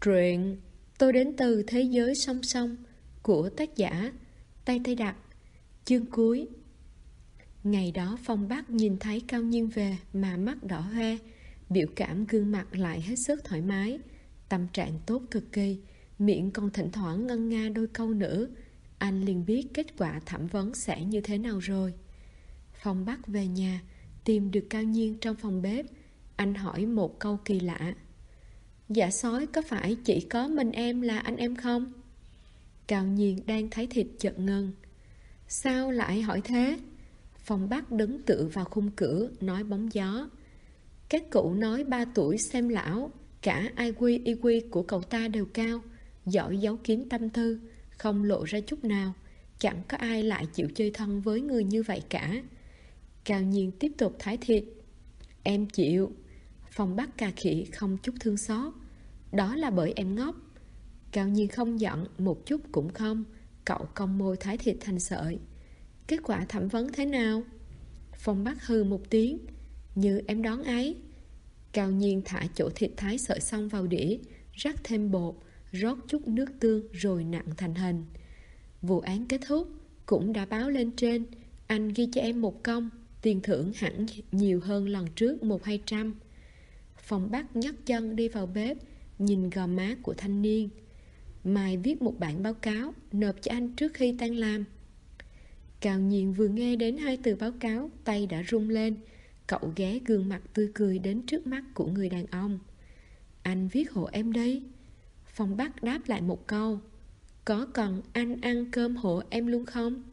Truyện Tôi đến từ thế giới song song của tác giả Tây Tây Đặc. Chương cuối. Ngày đó Phong Bắc nhìn thấy Cao Nhiên về mà mắt đỏ hoe, biểu cảm gương mặt lại hết sức thoải mái, tâm trạng tốt cực kỳ, miệng còn thỉnh thoảng ngân nga đôi câu nữa. Anh liền biết kết quả thẩm vấn sẽ như thế nào rồi. Phong Bắc về nhà, tìm được Cao Nhiên trong phòng bếp. Anh hỏi một câu kỳ lạ: "Dạ sói, có phải chỉ có mình em là anh em không?" Cao Nhiên đang thái thịt chợt ngừng. "Sao lại hỏi thế?" Phong Bắc đứng tựa vào khung cửa, nói bóng gió: "Các cụ nói 3 tuổi xem lão, cả IQ EQ của cậu ta đều cao, giỏi giấu kín tâm tư, không lộ ra chút nào. Chẳng có ai lại chịu chơi thân với người như vậy cả." Cao Nhiên tiếp tục thái thịt. "Em chịu." Phong Bắc cà khịa không chút thương xót: "Đó là bởi em ngốc." Cao Nhiên không giận, một chút cũng không. Cậu cong môi thái thịt thành sợi. "Kết quả thẩm vấn thế nào?" Phong Bắc hừ một tiếng: "Như em đoán ấy." Cao Nhiên thả chỗ thịt thái sợi xong vào đĩa, rắc thêm bột, rót chút nước tương rồi nặn thành hình. "Vụ án kết thúc, cũng đã báo lên trên. Anh ghi cho em một công, tiền thưởng hẳn nhiều hơn lần trước 100-200. Phong Bắc nhấc chân đi vào bếp, nhìn gò má của thanh niên. "Mai viết một bản báo cáo, nộp cho anh trước khi tan làm." Cao Nhiên vừa nghe đến 2 từ báo cáo, tay đã run lên. Cậu ghé gương mặt tươi cười đến trước mắt của người đàn ông. "Anh viết hộ em đi." Phong Bắc đáp lại một câu: "Có cần anh ăn cơm hộ em luôn không?"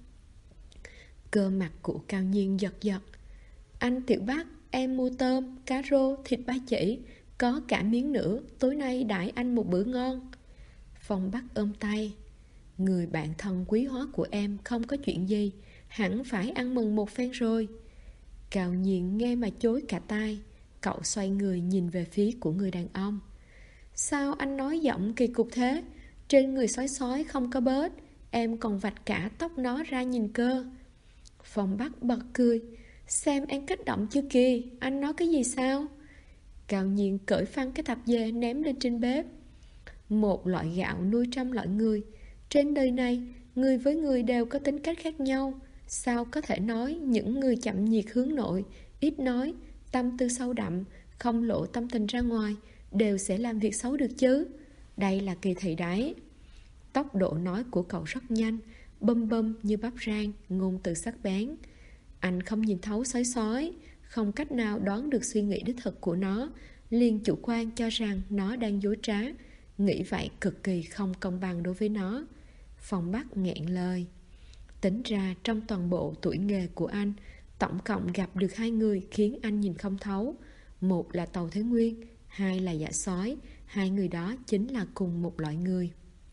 Cơ mặt của Cao Nhiên giật giật. "Anh Tiểu Bắc, em mua tôm, cá rô, thịt ba chỉ, có cả miếng nữa, tối nay đãi anh một bữa ngon." Phong Bắc ôm tay: "Người bạn thân quý hóa của em không có chuyện gì, hẳn phải ăn mừng một phen rồi." Cao Nhiên nghe mà chối cả tai. Cậu xoay người nhìn về phía của người đàn ông. "Sao anh nói giọng kỳ cục thế? Trên người sói sói không có bớt, em còn vạch cả tóc nó ra nhìn cơ." Phong Bắc bật cười: "Xem em kích động chưa kìa, anh nói cái gì sao?" Cao Nhiên cởi phăng cái tạp dề ném lên trên bếp. "Một loại gạo nuôi trăm loại người. Trên đời này, người với người đều có tính cách khác nhau. Sao có thể nói những người chậm nhiệt hướng nội, ít nói, tâm tư sâu đậm, không lộ tâm tình ra ngoài, đều sẽ làm việc xấu được chứ? Đây là kỳ thị đấy." Tốc độ nói của cậu rất nhanh, bâm bâm như bắp rang, ngôn từ sắc bén. Anh không nhìn thấu sói sói, không cách nào đoán được suy nghĩ đích thực của nó, liền chủ quan cho rằng nó đang dối trá. Nghĩ vậy cực kỳ không công bằng đối với nó. Phong Bắc nghẹn lời. Tính ra trong toàn bộ tuổi nghề của anh, tổng cộng gặp được 2 người khiến anh nhìn không thấu. Một là Tàu Thế Nguyên, 2 là Dạ Sói. 2 người đó chính là cùng một loại người.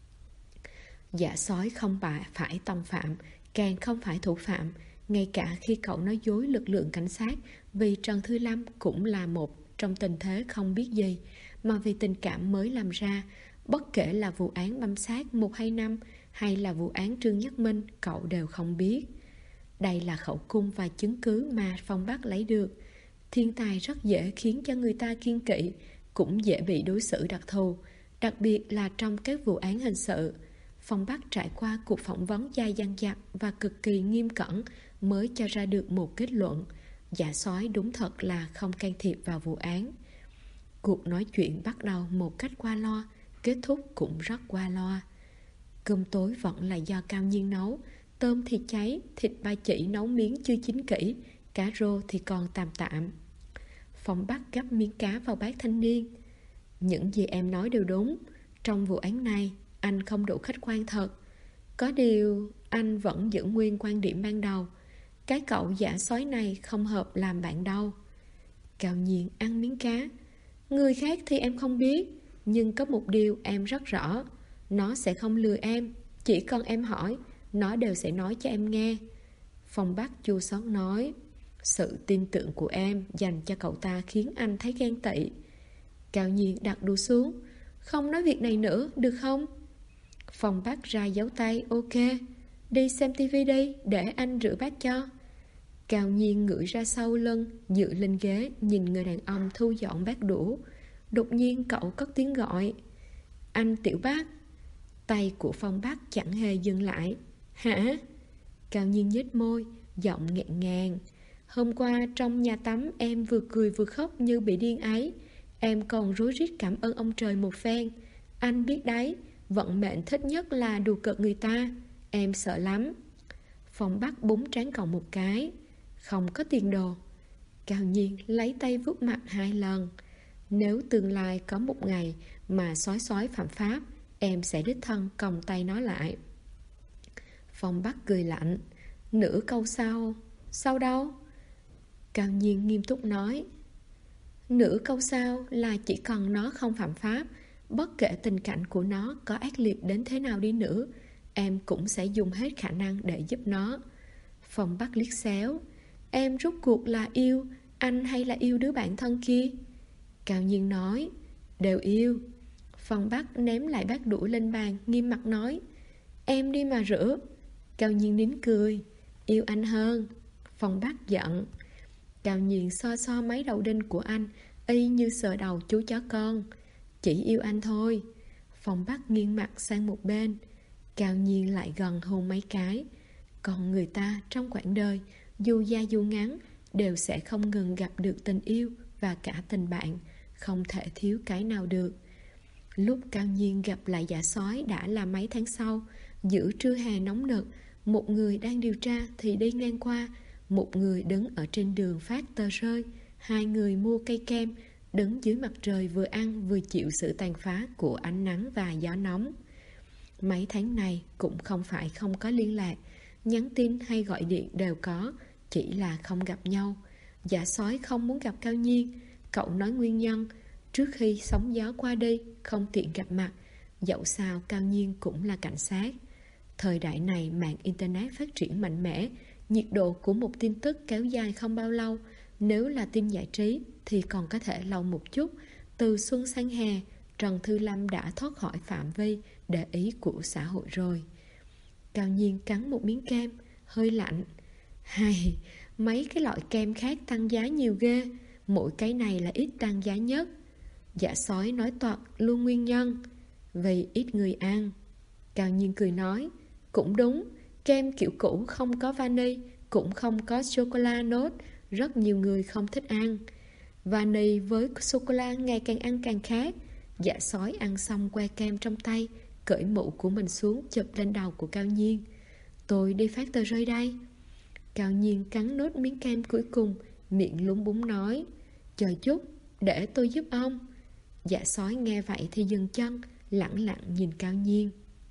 Dạ Sói không phải tòng phạm, càng không phải thủ phạm. Ngay cả khi cậu nói dối lực lượng cảnh sát vì Trần Thư Lâm cũng là một trong tình thế không biết gì, mà vì tình cảm mới làm ra. Bất kể là vụ án băm xác 125 hay là vụ án Trương Nhất Minh, cậu đều không biết. Đây là khẩu cung và chứng cứ mà Phong Bắc lấy được. Thiên tài rất dễ khiến cho người ta kiêng kỵ, cũng dễ bị đối xử đặc thù, đặc biệt là trong các vụ án hình sự. Phong Bắc trải qua cuộc phỏng vấn dài dằng dặc và cực kỳ nghiêm cẩn mới cho ra được một kết luận: Dạ Sói đúng thật là không can thiệp vào vụ án. Cuộc nói chuyện bắt đầu một cách qua loa, kết thúc cũng rất qua loa. Cơm tối vẫn là do Cao Nhiên nấu. Tôm thì cháy, thịt ba chỉ nấu miếng chưa chín kỹ, cá rô thì còn tạm tạm. Phong Bắc gắp miếng cá vào bát thanh niên. "Những gì em nói đều đúng. Trong vụ án này, anh không đủ khách quan thật. Có điều, anh vẫn giữ nguyên quan điểm ban đầu. Cái cậu Dạ Sói này không hợp làm bạn đâu." Cao Nhiên ăn miếng cá. "Người khác thì em không biết, nhưng có một điều em rất rõ. Nó sẽ không lừa em. Chỉ cần em hỏi, nó đều sẽ nói cho em nghe." Phong Bắc chua xót nói: "Sự tin tưởng của em dành cho cậu ta khiến anh thấy ghen tị." Cao Nhiên đặt đũa xuống. "Không nói việc này nữa, được không?" Phong Bắc ra dấu tay: "Ok, đi xem tivi đi, để anh rửa bát cho." Cao Nhiên ngửi ra sau lưng, dựa lên ghế, nhìn người đàn ông thu dọn bát đũa. Đột nhiên cậu cất tiếng gọi: Anh Tiểu Bác. Tay của Phong Bác chẳng hề dừng lại. Hả? Cao Nhiên nhếch môi, giọng nghẹn ngào. Hôm qua trong nhà tắm em vừa cười vừa khóc như bị điên ấy. Em còn rối rít cảm ơn ông trời một phen. Anh biết đấy, vận mệnh thích nhất là đùa cợt người ta. Em sợ lắm. Phong Bác búng trán cậu một cái. Không có tiền đồ. Cao Nhiên lấy tay vuốt mặt 2 lần. Nếu tương lai có một ngày mà sói phạm pháp, em sẽ đích thân còng tay nó lại. Phong Bác cười lạnh. Nửa câu sau. Sau đâu? Cao Nhiên nghiêm túc nói. Nửa câu sau là chỉ cần nó không phạm pháp, bất kể tình cảnh của nó có ác liệt đến thế nào đi nữa, em cũng sẽ dùng hết khả năng để giúp nó. Phong Bác liếc xéo. Em rốt cuộc là yêu anh hay là yêu đứa bạn thân kia? Cao Nhiên nói. Đều yêu. Phong Bác ném lại bát đũa lên bàn, nghiêm mặt nói. Em đi mà rửa. Cao Nhiên nín cười. Yêu anh hơn. Phong Bác giận. Cao Nhiên so mấy đầu đinh của anh, y như sờ đầu chú chó con. Chỉ yêu anh thôi. Phong Bác nghiêng mặt sang một bên. Cao Nhiên lại gần hôn mấy cái. Còn người ta trong quãng đời, dù dài dù ngắn, đều sẽ không ngừng gặp được tình yêu và cả tình bạn, không thể thiếu cái nào được. Lúc Cao Nhiên gặp lại Dạ Sói đã là mấy tháng sau. Giữa trưa hè nóng nực, một người đang điều tra thì đi ngang qua, một người đứng ở trên đường phát tờ rơi. Hai người mua cây kem, đứng dưới mặt trời vừa ăn vừa chịu sự tàn phá của ánh nắng và gió nóng. Mấy tháng này cũng không phải không có liên lạc, nhắn tin hay gọi điện đều có, chỉ là không gặp nhau. Dạ Sói không muốn gặp Cao Nhiên. Cậu nói nguyên nhân, trước khi sóng gió qua đi, không tiện gặp mặt. Dẫu sao Cao Nhiên cũng là cảnh sát. Thời đại này mạng Internet phát triển mạnh mẽ, nhiệt độ của một tin tức kéo dài không bao lâu. Nếu là tin giải trí thì còn có thể lâu một chút. Từ xuân sang hè, Trần Thư Lâm đã thoát khỏi phạm vi để ý của xã hội rồi. Cao Nhiên cắn một miếng kem, hơi lạnh. Hay, mấy cái loại kem khác tăng giá nhiều ghê, mỗi cái này là ít tăng giá nhất. Dạ Sói nói toạc luôn nguyên nhân. Vì ít người ăn. Cao Nhiên cười nói. Cũng đúng, kem kiểu cũ không có vani, cũng không có sô-cô-la nốt, rất nhiều người không thích ăn. Vani với sô-cô-la ngày càng ăn càng khác. Dạ Sói ăn xong que kem trong tay, cởi mũ của mình xuống chụp lên đầu của Cao Nhiên. Tôi đi phát tờ rơi đây. Cao Nhiên cắn nốt miếng kem cuối cùng, miệng lúng búng nói. Chờ chút, để tôi giúp ông. Dạ Sói nghe vậy thì dừng chân, lẳng lặng nhìn Cao Nhiên.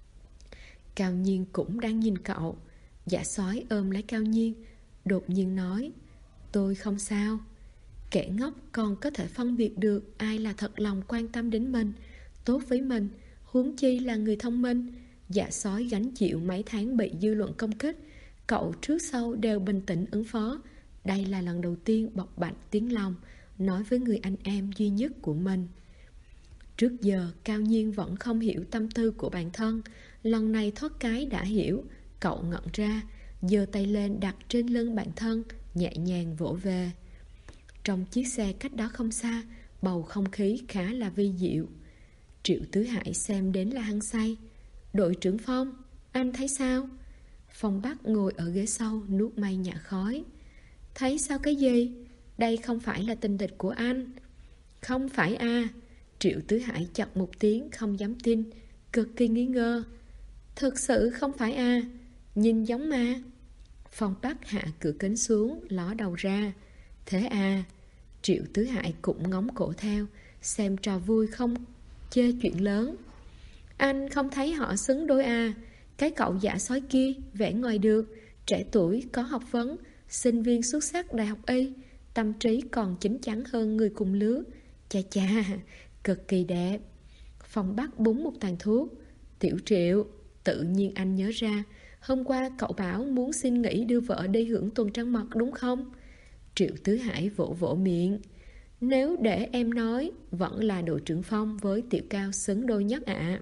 Cao Nhiên cũng đang nhìn cậu. Dạ Sói ôm lấy Cao Nhiên, đột nhiên nói. Tôi không sao. Kẻ ngốc còn có thể phân biệt được ai là thật lòng quan tâm đến mình, tốt với mình, huống chi là người thông minh. Dạ Sói gánh chịu mấy tháng bị dư luận công kích, cậu trước sau đều bình tĩnh ứng phó. Đây là lần đầu tiên bộc bạch tiếng lòng, nói với người anh em duy nhất của mình. Trước giờ Cao Nhiên vẫn không hiểu tâm tư của bản thân. Lần này thoát cái đã hiểu. Cậu ngẩn ra, giơ tay lên đặt trên lưng bản thân, nhẹ nhàng vỗ về. Trong chiếc xe cách đó không xa, bầu không khí khá là vi diệu. Triệu Tứ Hải xem đến là hăng say. Đội trưởng Phong, anh thấy sao? Phong Bắc ngồi ở ghế sau, nuốt mây nhả khói. Thấy sao cái gì? Đây không phải là tình địch của anh. Không phải à? Triệu Tứ Hải chật một tiếng không dám tin, cực kỳ nghi ngờ. Thực sự không phải à? Nhìn giống mà. Phong Bắc hạ cửa kính xuống, ló đầu ra. Thế à? Triệu Tứ Hải cũng ngóng cổ theo, xem trò vui không chê chuyện lớn. Anh không thấy họ xứng đôi à? Cái cậu Dạ Sói kia vẻ ngoài được, trẻ tuổi, có học vấn, sinh viên xuất sắc đại học Y, tâm trí còn chín chắn hơn người cùng lứa. Chà chà, cực kỳ đẹp. Phong Bắc búng một tàn thuốc. Tiểu Triệu, tự nhiên anh nhớ ra, hôm qua cậu bảo muốn xin nghỉ đưa vợ đi hưởng tuần trăng mật đúng không? Triệu Tứ Hải vỗ vỗ miệng. Nếu để em nói, vẫn là đội trưởng Phong với Tiểu Cao xứng đôi nhất ạ.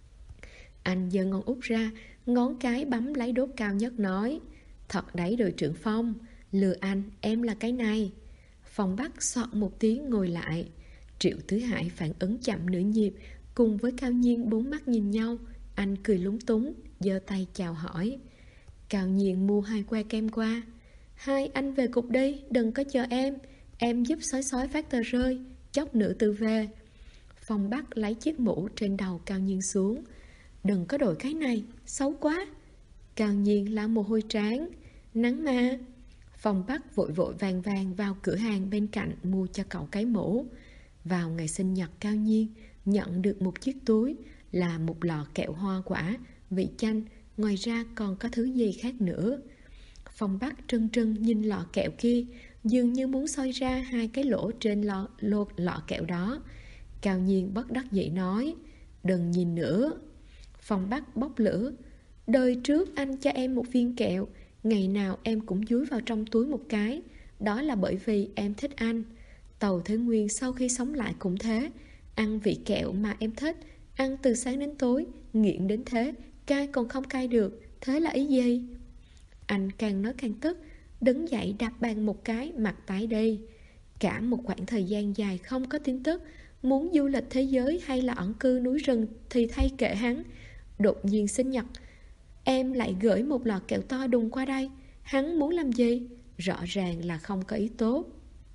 Anh giơ ngón út ra, ngón cái bấm lấy đốt cao nhất nói. Thật đấy đội trưởng Phong, lừa anh, em là cái này. Phong Bắc soạn một tiếng ngồi lại. Triệu Tứ Hải phản ứng chậm nửa nhịp, Cùng với Cao Nhiên bốn mắt nhìn nhau. Anh cười lúng túng, giơ tay chào hỏi. Cao Nhiên mua 2 que kem qua. Hai anh về cục đi, đừng có chờ em giúp sói sói phát tờ rơi, chốc nữa tự về. Phong Bắc lấy chiếc mũ trên đầu Cao Nhiên xuống. Đừng có đội cái này, xấu quá. Cao Nhiên là mồ hôi trán. Nắng mà. Phong Bắc vội vội vàng vàng vào cửa hàng bên cạnh mua cho cậu cái mũ. Vào ngày sinh nhật Cao Nhiên, nhận được một chiếc túi là một lọ kẹo hoa quả, vị chanh, ngoài ra còn có thứ gì khác nữa. Phong Bắc trân trân nhìn lọ kẹo kia, dường như muốn soi ra 2 cái lỗ trên lọ kẹo đó. Cao Nhiên bất đắc dĩ nói, đừng nhìn nữa. Phong Bắc bốc lửa, đời trước anh cho em một viên kẹo, ngày nào em cũng dúi vào trong túi một cái. Đó là bởi vì em thích anh. Tàu Thế Nguyên sau khi sống lại cũng thế, ăn vị kẹo mà em thích, ăn từ sáng đến tối, nghiện đến thế, cai còn không cai được. Thế là ý gì? Anh càng nói càng tức, đứng dậy đạp bàn một cái, mặt tái đi. Cả một khoảng thời gian dài không có tin tức. Muốn du lịch thế giới hay là ẩn cư núi rừng thì thay kệ hắn. Đột nhiên sinh nhật, em lại gửi một lọ kẹo to đùng qua đây. Hắn muốn làm gì? Rõ ràng là không có ý tốt.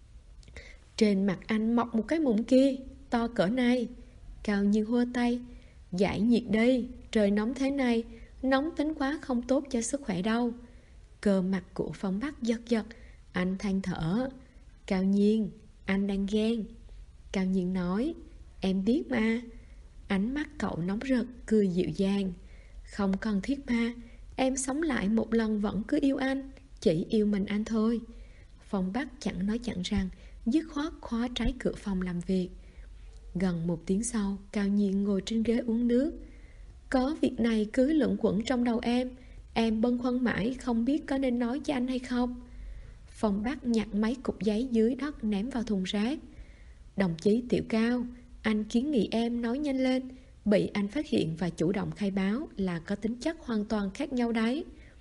Trên mặt anh mọc một cái mụn kia, to cỡ này. Cao Nhiên hô tay, giải nhiệt đi, trời nóng thế này, nóng tính quá không tốt cho sức khỏe đâu. Cơ mặt của Phong Bắc giật giật, anh than thở. Cao Nhiên, anh đang ghen. Cao Nhiên nói, em biết mà. Ánh mắt cậu nóng rực, cười dịu dàng. Không cần thiết mà, em sống lại một lần vẫn cứ yêu anh, chỉ yêu mình anh thôi. Phong Bắc chẳng nói chẳng rằng, dứt khoát khóa trái cửa phòng làm việc. Gần 1 tiếng sau, Cao Nhiên ngồi trên ghế uống nước. Có việc này cứ luẩn quẩn trong đầu em bâng khuâng mãi không biết có nên nói cho anh hay không. Phong Bắc nhặt mấy cục giấy dưới đất ném vào thùng rác. Đồng chí Tiểu Cao, anh kiến nghị em nói nhanh lên. Bị anh phát hiện và chủ động khai báo là có tính chất hoàn toàn khác nhau đấy.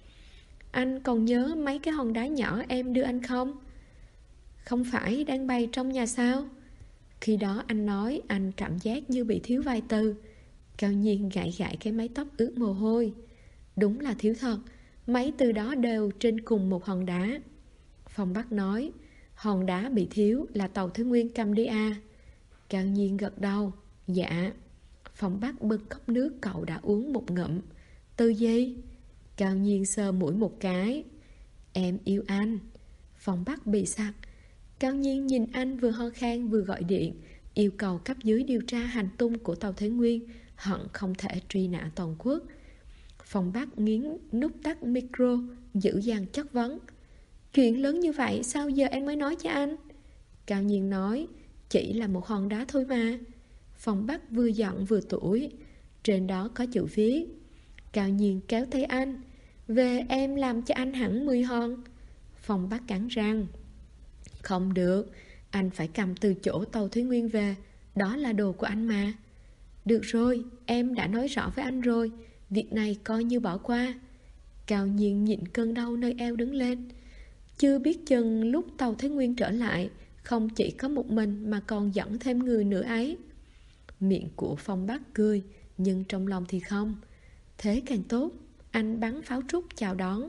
Anh còn nhớ mấy cái hòn đá nhỏ em đưa anh không? Không phải đang bày trong nhà sao? Khi đó anh nói, anh cảm giác như bị thiếu vài từ. Cao Nhiên gãi gãi cái mái tóc ướt mồ hôi. Đúng là thiếu thật, mấy từ đó đều trên cùng một hòn đá. Phong Bắc nói, hòn đá bị thiếu là Tàu Thế Nguyên cầm đi à? Cao Nhiên gật đầu, dạ. Phong Bắc bưng cốc nước cậu đã uống một ngụm. Từ gì? Cao Nhiên sờ mũi một cái. Em yêu anh. Phong Bắc bị sặc. Cao Nhiên nhìn anh vừa ho khan vừa gọi điện, yêu cầu cấp dưới điều tra hành tung của Tàu Thế Nguyên, hận không thể truy nã toàn quốc. Phong Bắc nghiến nút tắt micro, dữ dằn chất vấn. Chuyện lớn như vậy sao giờ em mới nói cho anh? Cao Nhiên nói, chỉ là một hòn đá thôi mà. Phong Bắc vừa giận vừa tủi. Trên đó có chữ viết. Cao Nhiên kéo tay anh, về em làm cho anh hẳn 10 hòn. Phong Bắc cắn răng, không được, anh phải cầm từ chỗ Tàu Thúy Nguyên về, đó là đồ của anh mà. Được rồi, em đã nói rõ với anh rồi, việc này coi như bỏ qua. Cao Nhiên nhịn cơn đau nơi eo đứng lên. Chưa biết chừng lúc Tàu Thế Nguyên trở lại, không chỉ có một mình mà còn dẫn thêm người nữa ấy. Miệng của Phong Bắc cười, nhưng trong lòng thì không. Thế càng tốt, anh bắn pháo trúc chào đón.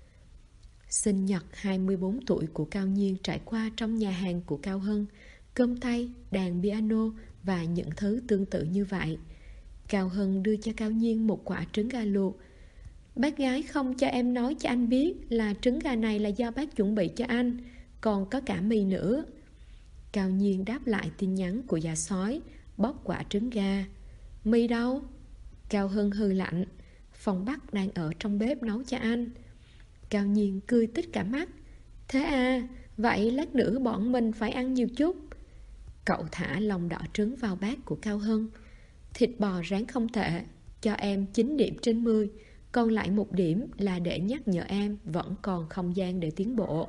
Sinh nhật 24 tuổi của Cao Nhiên trải qua trong nhà hàng của Cao Hân, cơm tây, đàn piano và những thứ tương tự như vậy. Cao Hân đưa cho Cao Nhiên một quả trứng gà luộc. Bác gái không cho em nói cho anh biết là trứng gà này là do bác chuẩn bị cho anh, còn có cả mì nữa. Cao Nhiên đáp lại tin nhắn của già sói, bóc quả trứng gà. Mì đâu? Cao Hân hừ lạnh. Phong Bắc đang ở trong bếp nấu cho anh. Cao Nhiên cười tít cả mắt. Thế à, vậy lát nữa bọn mình phải ăn nhiều chút. Cậu thả lòng đỏ trứng vào bát của Cao Hân. Thịt bò rán không tệ, cho em 9 điểm trên 10. Còn lại 1 điểm là để nhắc nhở em vẫn còn không gian để tiến bộ.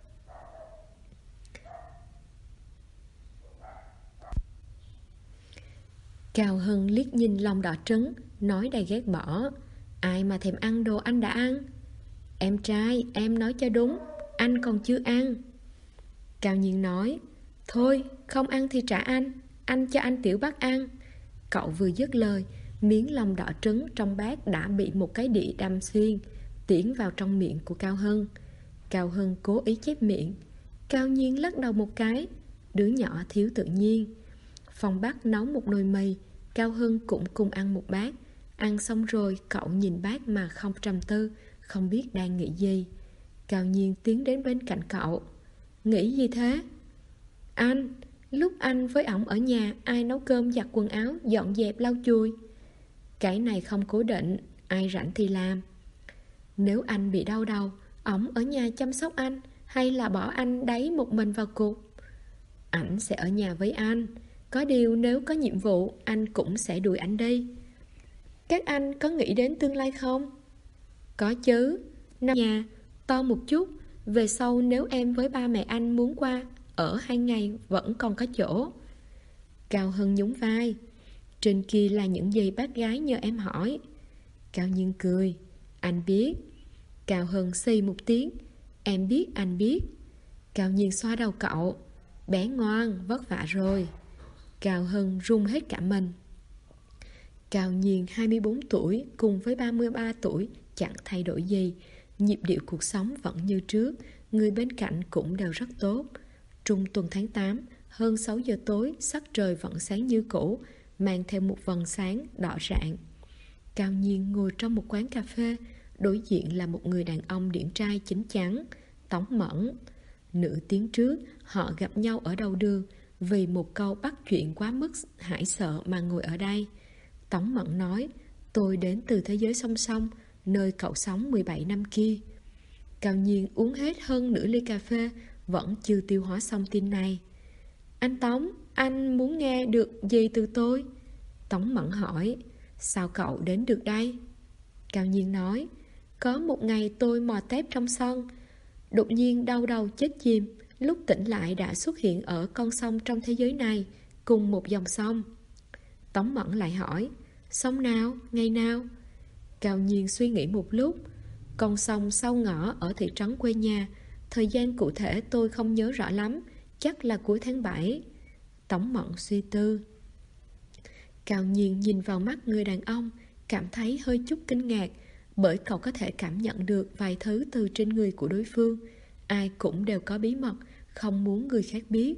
Cao Hân liếc nhìn lòng đỏ trứng, nói đầy ghét bỏ. Ai mà thèm ăn đồ anh đã ăn? Em trai, em nói cho đúng, anh còn chưa ăn. Cao Nhiên nói, thôi, không ăn thì trả anh cho anh Tiểu Bắc ăn. Cậu vừa dứt lời, miếng lòng đỏ trứng trong bát đã bị một cái đĩa đâm xuyên, tiến vào trong miệng của Cao Hân. Cao Hân cố ý chép miệng. Cao Nhiên lắc đầu một cái. Đứa nhỏ thiếu tự nhiên. Phong Bắc nấu một nồi mì, Cao Hân cũng cùng ăn một bát. Ăn xong rồi cậu nhìn bát mà không trầm tư, không biết đang nghĩ gì. Cao Nhiên tiến đến bên cạnh cậu. Nghĩ gì thế? Anh, lúc anh với ổng ở nhà, ai nấu cơm, giặt quần áo, dọn dẹp, lau chùi? Cái này không cố định, ai rảnh thì làm. Nếu anh bị đau đầu, ổng ở nhà chăm sóc anh, hay là bỏ anh đấy một mình vào cuộc? Ảnh sẽ ở nhà với anh. Có điều nếu có nhiệm vụ, anh cũng sẽ đuổi ảnh đi. Các anh có nghĩ đến tương lai không? Có chứ. Năm nhà to một chút, về sau nếu em với ba mẹ anh muốn qua ở 2 ngày vẫn còn có chỗ. Cao Hân nhún vai. Trên kia là những gì bác gái nhờ em hỏi. Cao Nhiên cười. Anh biết. Cao Hân xì một tiếng. Em biết anh biết. Cao Nhiên xoa đầu cậu. Bé ngoan, vất vả rồi. Cao Hân run hết cả mình. Cao Nhiên 24 tuổi cùng với 33 tuổi chẳng thay đổi gì. Nhịp điệu cuộc sống vẫn như trước. Người bên cạnh cũng đều rất tốt. Trung tuần tháng 8, hơn 6 giờ tối, sắc trời vẫn sáng như cũ, mang theo một vầng sáng đỏ rạng. Cao Nhiên ngồi trong một quán cà phê, đối diện là một người đàn ông điển trai chín chắn, Tống Mẫn. Nửa tiếng trước, họ gặp nhau ở đầu đường, vì một câu bắt chuyện quá mức hãi sợ mà ngồi ở đây. Tống Mẫn nói, tôi đến từ thế giới song song, nơi cậu sống 17 năm kia. Cao Nhiên uống hết hơn nửa ly cà phê, vẫn chưa tiêu hóa xong tin này. Anh Tống, anh muốn nghe được gì từ tôi? Tống Mẫn hỏi. Sao cậu đến được đây? Cao Nhiên nói, có một ngày tôi mò tép trong sân, đột nhiên đau đầu chết chìm. Lúc tỉnh lại đã xuất hiện ở con sông trong thế giới này, cùng một dòng sông. Tống Mẫn lại hỏi, sông nào, ngày nào? Cao Nhiên suy nghĩ một lúc. Con sông sau ngõ ở thị trấn quê nhà. Thời gian cụ thể tôi không nhớ rõ lắm, chắc là cuối tháng 7. Tống Mẫn suy tư. Cao Nhiên nhìn vào mắt người đàn ông, cảm thấy hơi chút kinh ngạc, bởi cậu có thể cảm nhận được vài thứ từ trên người của đối phương. Ai cũng đều có bí mật, không muốn người khác biết.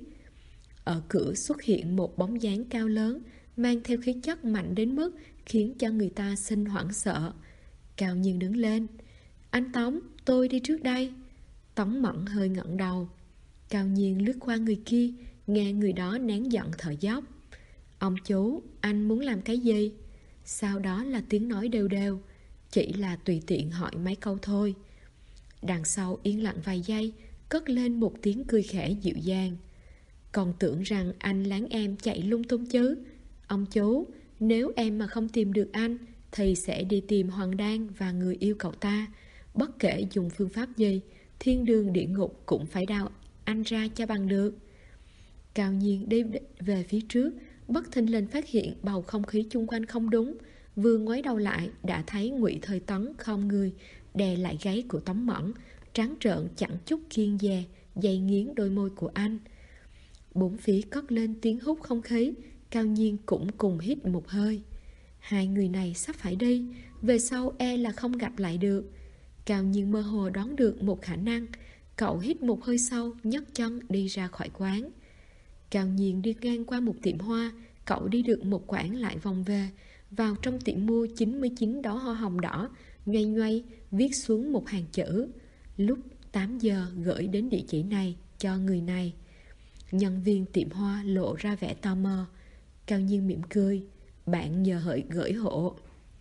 Ở cửa xuất hiện một bóng dáng cao lớn, mang theo khí chất mạnh đến mức khiến cho người ta sinh hoảng sợ. Cao Nhiên đứng lên. Anh Tống, tôi đi trước đây. Tống Mẫn hơi ngẩng đầu. Cao Nhiên lướt qua người kia, nghe người đó nén giận thở dốc. Ông chú, anh muốn làm cái gì? Sau đó là tiếng nói đều đều, chỉ là tùy tiện hỏi mấy câu thôi. Đằng sau yên lặng vài giây, cất lên một tiếng cười khẽ dịu dàng. Còn tưởng rằng anh láng em chạy lung tung chứ. Ông chú, nếu em mà không tìm được anh thì sẽ đi tìm Hoàng Đan và người yêu cậu ta. Bất kể dùng phương pháp gì, thiên đường địa ngục cũng phải đào anh ra cho bằng được. Cao Nhiên đi về phía trước, bất thình lình phát hiện bầu không khí chung quanh không đúng. Vừa ngoái đầu lại đã thấy Ngụy Thời Tấn khom người đè lại gáy của Tống Mẫn, trắng trợn chẳng chút kiêng dè, dày nghiến đôi môi của anh. Bốn phía cất lên tiếng hút không khí. Cao Nhiên cũng cùng hít một hơi. Hai người này sắp phải đi, về sau e là không gặp lại được. Cao Nhiên mơ hồ đoán được một khả năng. Cậu hít một hơi sâu, nhấc chân đi ra khỏi quán. Cao Nhiên đi ngang qua một tiệm hoa. Cậu đi được một quãng lại vòng về, vào trong tiệm mua 99 đóa hoa hồng đỏ, nhoay nhoay viết xuống một hàng chữ. Lúc 8 giờ gửi đến địa chỉ này cho người này. Nhân viên tiệm hoa lộ ra vẻ tò mò. Cao Nhiên mỉm cười. Bạn nhờ hỡi gửi hộ.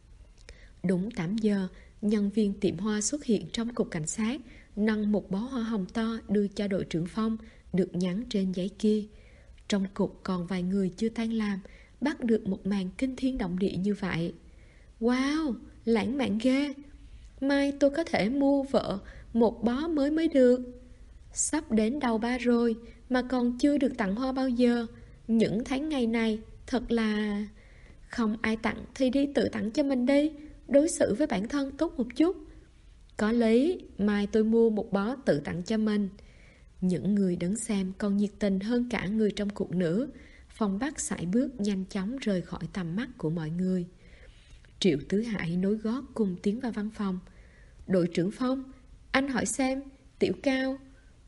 Đúng 8 giờ, nhân viên tiệm hoa xuất hiện trong cục cảnh sát, nâng một bó hoa hồng to đưa cho đội trưởng Phong, được nhắn trên giấy kia. Trong cục còn vài người chưa tan làm, bắt được một màn kinh thiên động địa như vậy. Wow, lãng mạn ghê. Mai tôi có thể mua vợ một bó mới được. Sắp đến đầu ba rồi mà còn chưa được tặng hoa bao giờ. Những tháng ngày này thật là... Không ai tặng thì đi tự tặng cho mình đi. Đối xử với bản thân tốt một chút. Có lý, mai tôi mua một bó tự tặng cho mình. Những người đứng xem còn nhiệt tình hơn cả người trong cuộc nữa. Phong Bắc sải bước nhanh chóng rời khỏi tầm mắt của mọi người. Triệu Tứ Hải nối gót cùng tiến vào văn phòng. Đội trưởng Phong, anh hỏi xem Tiểu Cao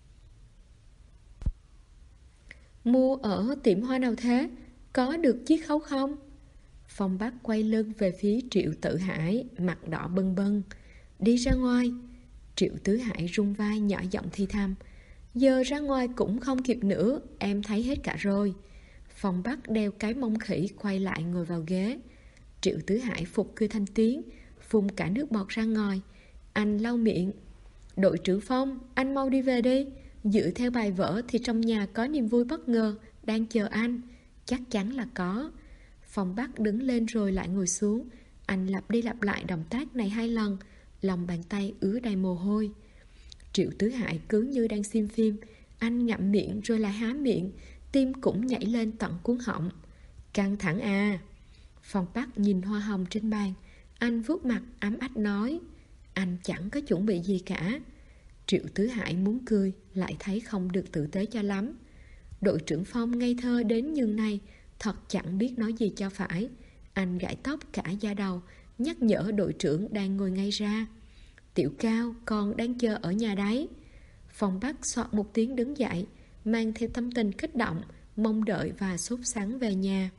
mua ở tiệm hoa nào thế? Có được chiết khấu không? Phong Bắc quay lưng về phía Triệu Tử Hải, mặt đỏ bừng bừng. Đi ra ngoài. Triệu Tứ Hải rung vai nhỏ giọng thì thầm. Giờ ra ngoài cũng không kịp nữa, em thấy hết cả rồi. Phong Bắc đeo cái mông khỉ quay lại ngồi vào ghế. Triệu Tứ Hải phục cười thanh tiếng, phun cả nước bọt ra ngoài. Anh lau miệng. Đội trưởng Phong, anh mau đi về đi. Dựa theo bài vở thì trong nhà có niềm vui bất ngờ đang chờ anh. Chắc chắn là có. Phong Bắc đứng lên rồi lại ngồi xuống. Anh lặp đi lặp lại động tác này 2 lần. Lòng bàn tay ứa đầy mồ hôi. Triệu Tứ Hải cứ như đang xem phim. Anh ngậm miệng rồi lại há miệng. Tim cũng nhảy lên tận cuống họng. Căng thẳng à? Phong Bắc nhìn hoa hồng trên bàn. Anh vuốt mặt ấm ách nói. Anh chẳng có chuẩn bị gì cả. Triệu Tứ Hải muốn cười, lại thấy không được tử tế cho lắm. Đội trưởng Phong ngây thơ đến nhường này, thật chẳng biết nói gì cho phải. Anh gãi tóc cả da đầu, nhắc nhở đội trưởng đang ngồi ngay ra. Tiểu Cao còn đang chờ ở nhà đấy. Phong Bắc soạt một tiếng đứng dậy, mang theo tâm tình kích động, mong đợi và sốt sắng về nhà.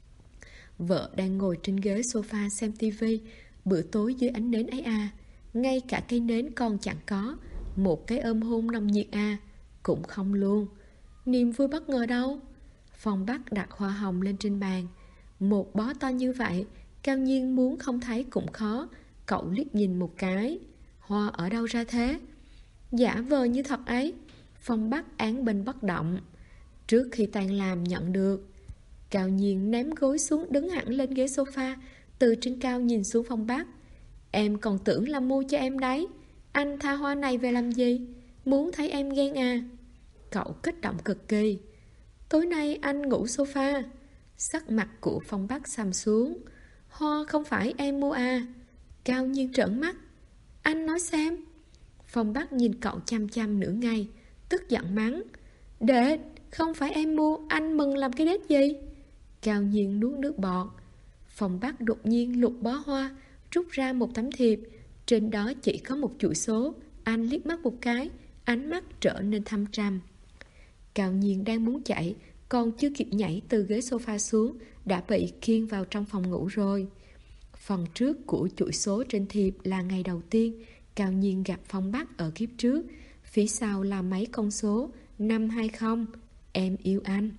Vợ đang ngồi trên ghế sofa xem tivi. Bữa tối dưới ánh nến ấy à, ngay cả cây nến còn chẳng có. Một cái ôm hôn nồng nhiệt à, cũng không luôn. Niềm vui bất ngờ đâu. Phong Bắc đặt hoa hồng lên trên bàn. Một bó to như vậy, Cao Nhiên muốn không thấy cũng khó. Cậu liếc nhìn một cái. Hoa ở đâu ra thế? Giả vờ như thật ấy. Phong Bắc án binh bất động. Trước khi tan làm nhận được. Cao Nhiên ném gối xuống đứng hẳn lên ghế sofa, từ trên cao nhìn xuống Phong Bắc. Em còn tưởng là mua cho em đấy. Anh tha hoa này về làm gì? Muốn thấy em ghen à? Cậu kích động cực kỳ. Tối nay anh ngủ sofa. Sắc mặt của Phong Bắc sầm xuống. Hoa không phải em mua à? Cao Nhiên trợn mắt. Anh nói xem. Phong Bắc nhìn cậu chăm chăm nửa ngày, tức giận mắng. Đệ, không phải em mua, anh mừng làm cái đết gì? Cao Nhiên nuốt nước bọt. Phong Bắc đột nhiên lục bó hoa, rút ra một tấm thiệp. Trên đó chỉ có một chuỗi số. Anh liếc mắt một cái, ánh mắt trở nên thâm trầm. Cao Nhiên đang muốn chạy, còn chưa kịp nhảy từ ghế sofa xuống, đã bị khiêng vào trong phòng ngủ rồi. Phần trước của chuỗi số trên thiệp là ngày đầu tiên Cao Nhiên gặp Phong Bắc ở kiếp trước. Phía sau là mấy con số: năm 20, em yêu anh.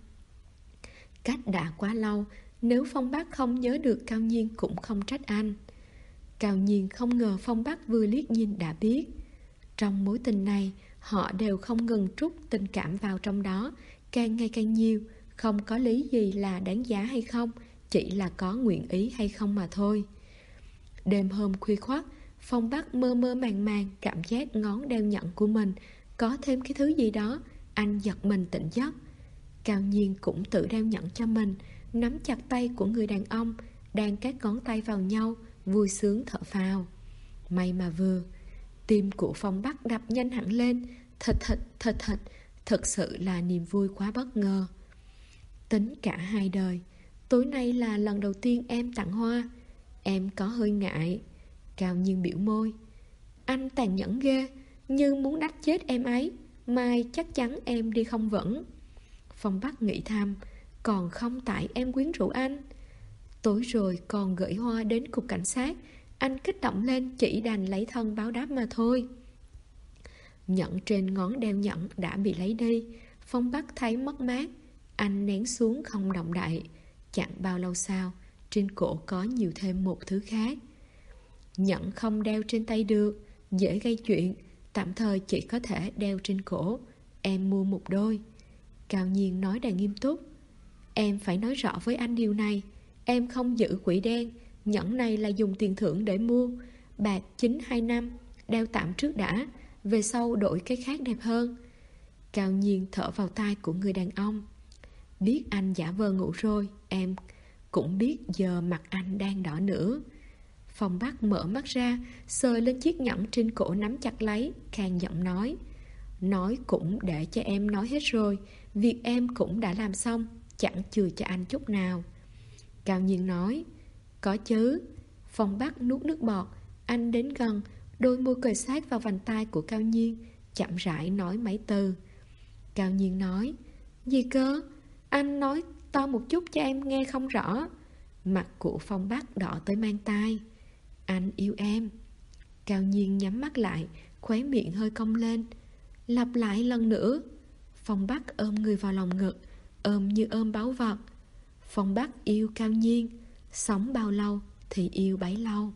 Cách đã quá lâu, nếu Phong Bắc không nhớ được Cao Nhiên cũng không trách anh. Cao Nhiên không ngờ Phong Bắc vừa liếc nhìn đã biết. Trong mối tình này, họ đều không ngừng trút tình cảm vào trong đó, càng ngày càng nhiều. Không có lý gì là đáng giá hay không, chỉ là có nguyện ý hay không mà thôi. Đêm hôm khuya khoắt, Phong Bắc mơ mơ màng màng cảm giác ngón đeo nhẫn của mình có thêm cái thứ gì đó. Anh giật mình tỉnh giấc. Cao Nhiên cũng tự đeo nhẫn cho mình, nắm chặt tay của người đàn ông, đang các ngón tay vào nhau, vui sướng thở phào. May mà vừa. Tim của Phong Bắc đập nhanh hẳn lên. Thật sự là niềm vui quá bất ngờ. Tính cả hai đời, tối nay là lần đầu tiên em tặng hoa. Em có hơi ngại. Cao Nhiên biểu môi. Anh tàn nhẫn ghê, như muốn đắt chết em ấy. Mai chắc chắn em đi không vững. Phong Bắc nghĩ thầm, còn không tại em quyến rũ anh. Tối rồi còn gửi hoa đến cục cảnh sát. Anh kích động lên chỉ đành lấy thân báo đáp mà thôi. Nhẫn trên ngón đeo nhẫn đã bị lấy đi. Phong Bắc thấy mất mát. Anh nén xuống không động đậy. Chẳng bao lâu sau, trên cổ có nhiều thêm một thứ khác. Nhẫn không đeo trên tay được, dễ gây chuyện. Tạm thời chỉ có thể đeo trên cổ. Em mua một đôi. Cao Nhiên nói đầy nghiêm túc. Em phải nói rõ với anh điều này. Em không giữ quỹ đen. Nhẫn này là dùng tiền thưởng để mua. Bạc 925. Đeo tạm trước đã, về sau đổi cái khác đẹp hơn. Cao Nhiên thở vào tai của người đàn ông. Biết anh giả vờ ngủ rồi, em cũng biết giờ mặt anh đang đỏ nữa. Phong Bắc mở mắt ra, sờ lên chiếc nhẫn trên cổ nắm chặt lấy, khàn giọng nói. Nói cũng để cho em nói hết rồi. Việc em cũng đã làm xong, chẳng chừa cho anh chút nào. Cao Nhiên nói, có chứ. Phong Bắc nuốt nước bọt. Anh đến gần, đôi môi kề sát vào vành tai của Cao Nhiên, chậm rãi nói mấy từ. Cao Nhiên nói, gì cơ? Anh nói to một chút cho em nghe không rõ. Mặt của Phong Bắc đỏ tới mang tai. Anh yêu em. Cao Nhiên nhắm mắt lại, khóe miệng hơi cong lên. Lặp lại lần nữa. Phong Bắc ôm người vào lòng ngực, ôm như ôm báu vật. Phong Bắc yêu Cao Nhiên, sống bao lâu thì yêu bấy lâu.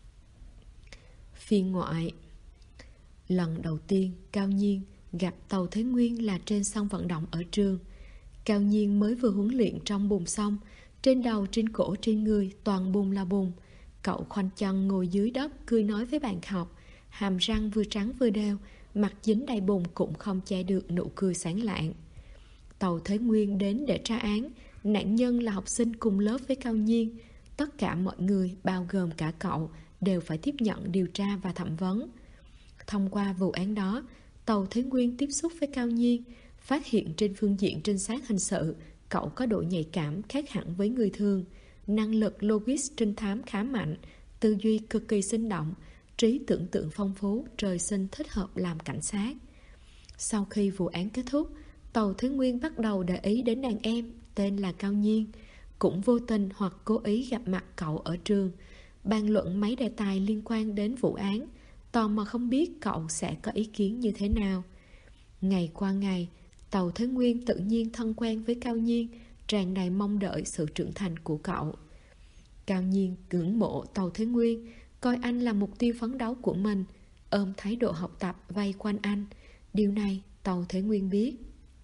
Phiên ngoại. Lần đầu tiên Cao Nhiên gặp Tàu Thế Nguyên là trên sân vận động ở trường. Cao Nhiên mới vừa huấn luyện trong bùn xong, trên đầu, trên cổ, trên người toàn bùn là bùn. Cậu khoanh chân ngồi dưới đất cười nói với bạn học, hàm răng vừa trắng vừa đều, mặt dính đầy bùn cũng không che được nụ cười sáng lạng. Tàu Thế Nguyên đến để tra án. Nạn nhân là học sinh cùng lớp với Cao Nhiên. Tất cả mọi người, bao gồm cả cậu, đều phải tiếp nhận điều tra và thẩm vấn. Thông qua vụ án đó, Tàu Thế Nguyên tiếp xúc với Cao Nhiên, phát hiện trên phương diện trinh sát hình sự, cậu có độ nhạy cảm khác hẳn với người thường, năng lực logic trinh thám khá mạnh, tư duy cực kỳ sinh động, trí tưởng tượng phong phú, trời sinh thích hợp làm cảnh sát. Sau khi vụ án kết thúc, Tàu Thế Nguyên bắt đầu để ý đến đàn em tên là Cao Nhiên, cũng vô tình hoặc cố ý gặp mặt cậu ở trường, bàn luận mấy đề tài liên quan đến vụ án, tò mò không biết cậu sẽ có ý kiến như thế nào. Ngày qua ngày, Tàu Thế Nguyên tự nhiên thân quen với Cao Nhiên, tràn đầy mong đợi sự trưởng thành của cậu. Cao Nhiên ngưỡng mộ Tàu Thế Nguyên, coi anh là mục tiêu phấn đấu của mình, ôm thái độ học tập vây quanh anh. Điều này Tàu Thế Nguyên biết.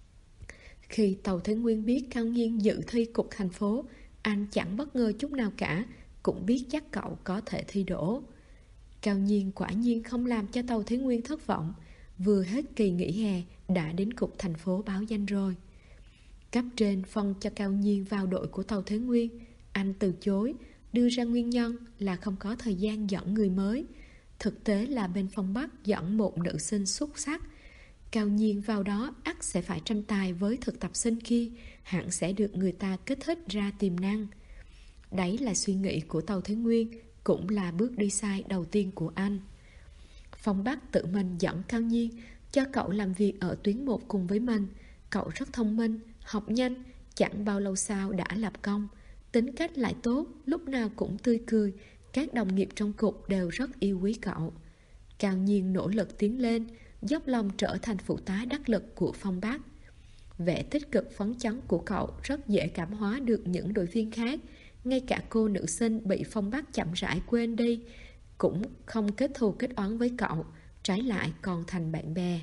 Khi Tàu Thế Nguyên biết Cao Nhiên dự thi cục thành phố, anh chẳng bất ngờ chút nào cả, cũng biết chắc cậu có thể thi đỗ. Cao Nhiên quả nhiên không làm cho Tàu Thế Nguyên thất vọng, vừa hết kỳ nghỉ hè đã đến cục thành phố báo danh rồi. Cấp trên phân cho Cao Nhiên vào đội của Tàu Thế Nguyên, anh từ chối, đưa ra nguyên nhân là không có thời gian dẫn người mới. Thực tế là bên Phong Bắc dẫn một nữ sinh xuất sắc. Cao Nhiên vào đó ắt sẽ phải tranh tài với thực tập sinh kia, hẳn sẽ được người ta kích thích ra tiềm năng. Đấy là suy nghĩ của Tàu Thế Nguyên, cũng là bước đi sai đầu tiên của anh. Phong Bắc tự mình dẫn Cao Nhiên, cho cậu làm việc ở tuyến 1 cùng với mình. Cậu rất thông minh, học nhanh, chẳng bao lâu sau đã lập công. Tính cách lại tốt, lúc nào cũng tươi cười. Các đồng nghiệp trong cục đều rất yêu quý cậu. Cao Nhiên nỗ lực tiến lên, dốc lòng trở thành phụ tá đắc lực của Phong Bắc. Vẻ tích cực phấn chấn của cậu rất dễ cảm hóa được những đội viên khác. Ngay cả cô nữ sinh bị Phong Bắc chậm rãi quên đi cũng không kết thù kết oán với cậu, trái lại còn thành bạn bè.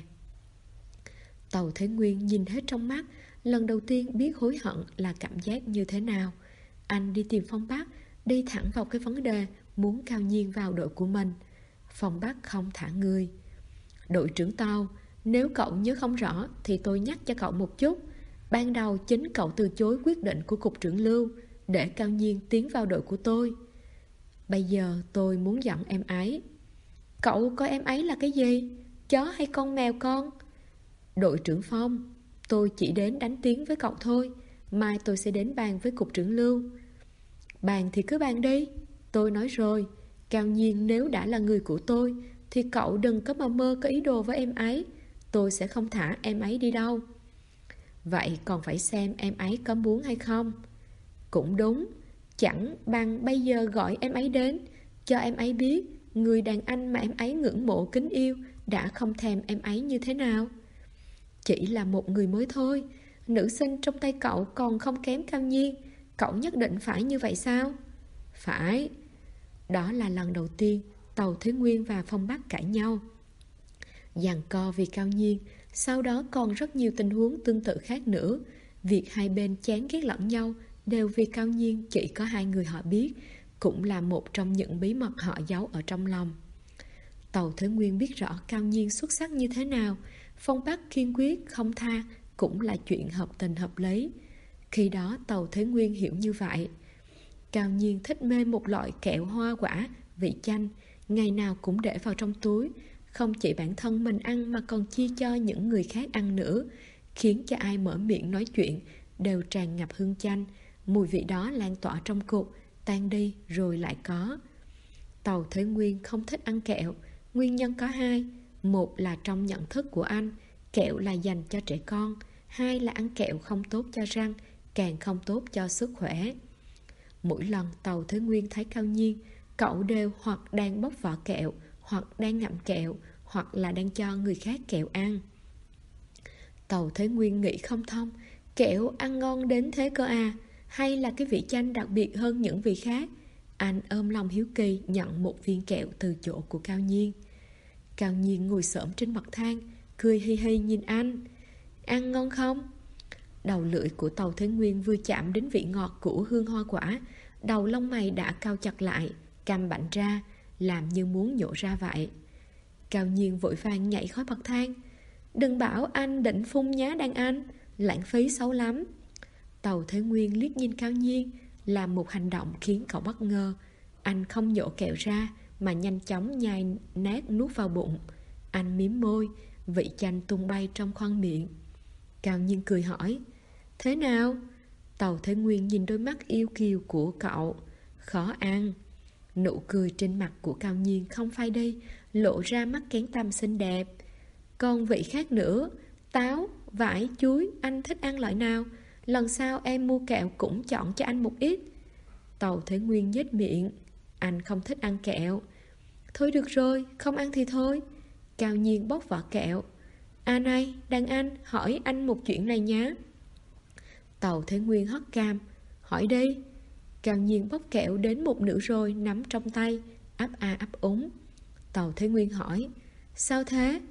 Tàu Thế Nguyên nhìn hết trong mắt, lần đầu tiên biết hối hận là cảm giác như thế nào. Anh đi tìm Phong Bắc, đi thẳng vào cái vấn đề muốn Cao Nhiên vào đội của mình. Phong Bắc không thả người. Đội trưởng Tàu, nếu cậu nhớ không rõ thì tôi nhắc cho cậu một chút. Ban đầu chính cậu từ chối quyết định của cục trưởng Lưu để Cao Nhiên tiến vào đội của tôi. Bây giờ tôi muốn dẫn em ấy. Cậu coi em ấy là cái gì? Chó hay con mèo con? Đội trưởng Phong, tôi chỉ đến đánh tiếng với cậu thôi. Mai tôi sẽ đến bàn với cục trưởng Lưu. Bàn thì cứ bàn đi. Tôi nói rồi, Cao Nhiên nếu đã là người của tôi thì cậu đừng có mà mơ có ý đồ với em ấy. Tôi sẽ không thả em ấy đi đâu. Vậy còn phải xem em ấy có muốn hay không. Cũng đúng, chẳng bằng bây giờ gọi em ấy đến, cho em ấy biết người đàn anh mà em ấy ngưỡng mộ kính yêu đã không thèm em ấy như thế nào. Chỉ là một người mới thôi, nữ sinh trong tay cậu còn không kém Cao Nhiên. Cậu nhất định phải như vậy sao? Phải. Đó là lần đầu tiên Tàu Thế Nguyên và Phong Bắc cãi nhau, giằng co vì Cao Nhiên. Sau đó còn rất nhiều tình huống tương tự khác nữa. Việc hai bên chán ghét lẫn nhau đều vì Cao Nhiên chỉ có hai người họ biết, cũng là một trong những bí mật họ giấu ở trong lòng. Tàu Thế Nguyên biết rõ Cao Nhiên xuất sắc như thế nào. Phong Bắc kiên quyết không tha cũng là chuyện hợp tình hợp lý. Khi đó Tàu Thế Nguyên hiểu như vậy. Cao Nhiên thích mê một loại kẹo hoa quả vị chanh, ngày nào cũng để vào trong túi, không chỉ bản thân mình ăn mà còn chia cho những người khác ăn nữa, khiến cho ai mở miệng nói chuyện đều tràn ngập hương chanh. Mùi vị đó lan tỏa trong cục, tan đi rồi lại có. Tàu Thế Nguyên không thích ăn kẹo. Nguyên nhân có hai. Một là trong nhận thức của anh, kẹo là dành cho trẻ con. Hai là ăn kẹo không tốt cho răng, càng không tốt cho sức khỏe. Mỗi lần Tàu Thế Nguyên thấy Cao Nhiên, cậu đều hoặc đang bóc vỏ kẹo, hoặc đang ngậm kẹo, hoặc là đang cho người khác kẹo ăn. Tàu Thế Nguyên nghĩ không thông, kẹo ăn ngon đến thế cơ à, hay là cái vị chanh đặc biệt hơn những vị khác? Anh ôm lòng hiếu kỳ nhận một viên kẹo từ chỗ của Cao Nhiên. Cao Nhiên ngồi xổm trên bậc thang, cười hi hi nhìn anh. Ăn ngon không? Đầu lưỡi của Tàu Thế Nguyên vừa chạm đến vị ngọt của hương hoa quả, đầu lông mày đã cau chặt lại, cằm bạnh ra, làm như muốn nhổ ra vậy. Cao Nhiên vội vàng nhảy khỏi bậc thang. Đừng bảo anh định phun nhá đàn anh, lãng phí xấu lắm. Tàu Thế Nguyên liếc nhìn Cao Nhiên, làm một hành động khiến cậu bất ngờ. Anh không nhổ kẹo ra, mà nhanh chóng nhai nát nuốt vào bụng. Anh mím môi, vị chanh tung bay trong khoang miệng. Cao Nhiên cười hỏi, thế nào? Tàu Thế Nguyên nhìn đôi mắt yêu kiều của cậu. Khó ăn. Nụ cười trên mặt của Cao Nhiên không phai đi, lộ ra mắt kén tăm xinh đẹp. Còn vị khác nữa, táo, vải, chuối, anh thích ăn loại nào? Lần sau em mua kẹo cũng chọn cho anh một ít. Tàu Thế Nguyên nhếch miệng, anh không thích ăn kẹo. Thôi được rồi, không ăn thì thôi. Cao Nhiên bóc vỏ kẹo. À này, đàn anh, hỏi anh một chuyện này nhé. Tàu Thế Nguyên hất cam, hỏi đi. Cao Nhiên bóc kẹo đến một nửa rồi, nắm trong tay, ấp a ấp úng. Tàu Thế Nguyên hỏi, sao thế?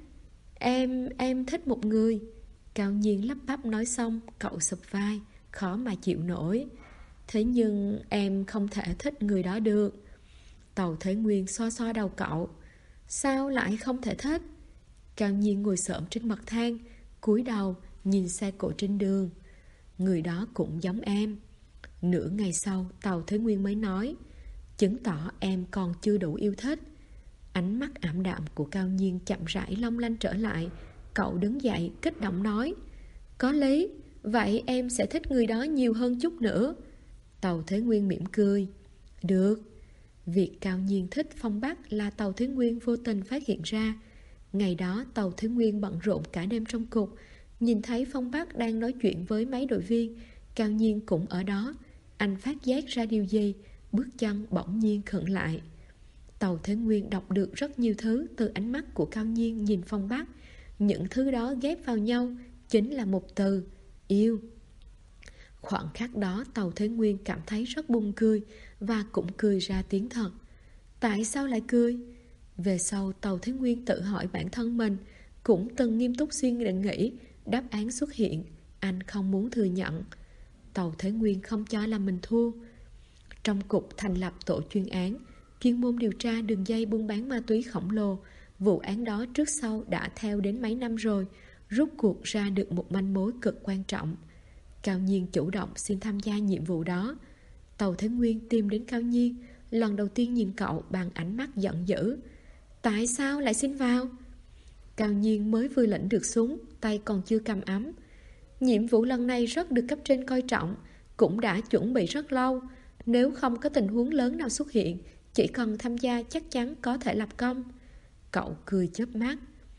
Em thích một người. Cao Nhiên lắp bắp nói xong, cậu sụp vai, khó mà chịu nổi. Thế nhưng em không thể thích người đó được. Tàu Thế Nguyên xoa xoa đầu cậu. Sao lại không thể thích? Cao Nhiên ngồi xổm trên bậc thang, cúi đầu nhìn xe cộ trên đường. Người đó cũng giống em. Nửa ngày sau, Tàu Thế Nguyên mới nói, chứng tỏ em còn chưa đủ yêu thích. Ánh mắt ảm đạm của Cao Nhiên chậm rãi long lanh trở lại. Cậu đứng dậy kích động nói, có lý, vậy em sẽ thích người đó nhiều hơn chút nữa. Tàu Thế Nguyên mỉm cười, được. Việc Cao Nhiên thích Phong Bắc là Tàu Thế Nguyên vô tình phát hiện ra. Ngày đó Tàu Thế Nguyên bận rộn cả đêm trong cục, nhìn thấy Phong Bắc đang nói chuyện với mấy đội viên. Cao Nhiên cũng ở đó. Anh phát giác ra điều gì, bước chân bỗng nhiên khựng lại. Tàu Thế Nguyên đọc được rất nhiều thứ từ ánh mắt của Cao Nhiên nhìn Phong Bắc. Những thứ đó ghép vào nhau chính là một từ, yêu. Khoảnh khắc đó Tàu Thế Nguyên cảm thấy rất buồn cười, và cũng cười ra tiếng thật. Tại sao lại cười? Về sau Tàu Thế Nguyên tự hỏi bản thân mình, cũng từng nghiêm túc suy nghĩ. Đáp án xuất hiện, anh không muốn thừa nhận. Tàu Thế Nguyên không cho là mình thua. Trong cục thành lập tổ chuyên án, chuyên môn điều tra đường dây buôn bán ma túy khổng lồ. Vụ án đó trước sau đã theo đến mấy năm rồi, rút cuộc ra được một manh mối cực quan trọng. Cao Nhiên chủ động xin tham gia nhiệm vụ đó. Tàu Thế Nguyên tìm đến Cao Nhiên, lần đầu tiên nhìn cậu bằng ánh mắt giận dữ. Tại sao lại xin vào? Cao Nhiên mới vừa lĩnh được súng, tay còn chưa cầm ấm. Nhiệm vụ lần này rất được cấp trên coi trọng, cũng đã chuẩn bị rất lâu. Nếu không có tình huống lớn nào xuất hiện, chỉ cần tham gia chắc chắn có thể lập công. Cậu cười chớp mắt.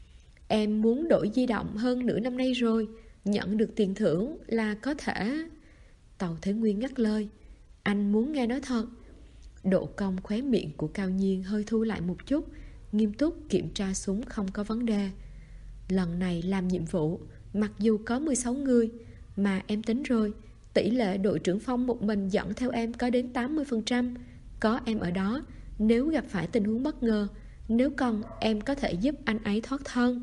Em muốn đổi di động hơn nửa năm nay rồi, nhận được tiền thưởng là có thể. Tàu Thế Nguyên ngắt lời. Anh muốn nghe nói thật. Độ cong khóe miệng của Cao Nhiên hơi thu lại một chút, nghiêm túc kiểm tra súng không có vấn đề. Lần này làm nhiệm vụ, mặc dù có 16 người, mà em tính rồi, tỷ lệ đội trưởng Phong một mình dẫn theo em có đến 80%. Có em ở đó, nếu gặp phải tình huống bất ngờ, nếu cần em có thể giúp anh ấy thoát thân.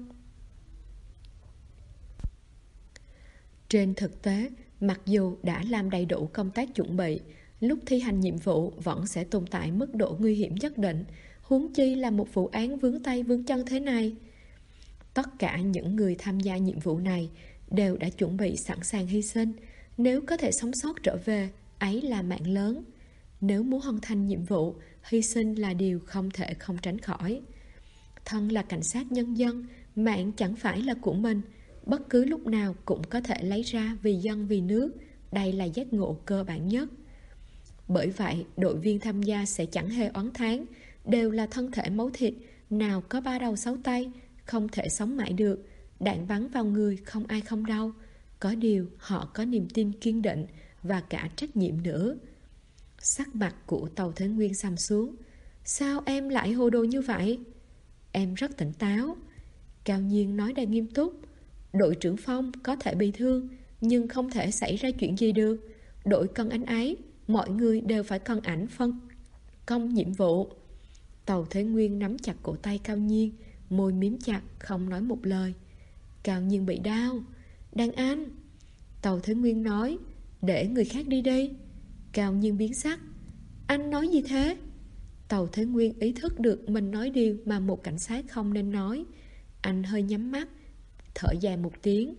Trên thực tế, mặc dù đã làm đầy đủ công tác chuẩn bị, lúc thi hành nhiệm vụ vẫn sẽ tồn tại mức độ nguy hiểm nhất định, huống chi là một vụ án vướng tay vướng chân thế này. Tất cả những người tham gia nhiệm vụ này đều đã chuẩn bị sẵn sàng hy sinh. Nếu có thể sống sót trở về, ấy là mạng lớn. Nếu muốn hoàn thành nhiệm vụ, hy sinh là điều không thể không tránh khỏi. Thân là cảnh sát nhân dân, mạng chẳng phải là của mình. Bất cứ lúc nào cũng có thể lấy ra vì dân vì nước, Đây là giác ngộ cơ bản nhất. Bởi vậy, đội viên tham gia sẽ chẳng hề oán thán, đều là thân thể máu thịt, nào có 3 đầu 6 tay, không thể sống mãi được. Đạn bắn vào người không ai không đau. Có điều họ có niềm tin kiên định và cả trách nhiệm nữa. Sắc mặt của Tàu Thế Nguyên sầm xuống. Sao em lại hồ đồ như vậy? Em rất tỉnh táo. Cao Nhiên nói đầy nghiêm túc. Đội trưởng Phong có thể bị thương, nhưng không thể xảy ra chuyện gì được. Đội cần anh ấy, mọi người đều phải cần ảnh phân công nhiệm vụ. Tàu Thế Nguyên nắm chặt cổ tay Cao Nhiên, môi miếm chặt, không nói một lời. Cao Nhiên bị đau. Đàn anh. Tàu Thế Nguyên nói, để người khác đi đi. Cao Nhiên biến sắc. Anh nói gì thế? Tàu Thế Nguyên ý thức được mình nói điều mà một cảnh sát không nên nói. Anh hơi nhắm mắt, thở dài một tiếng.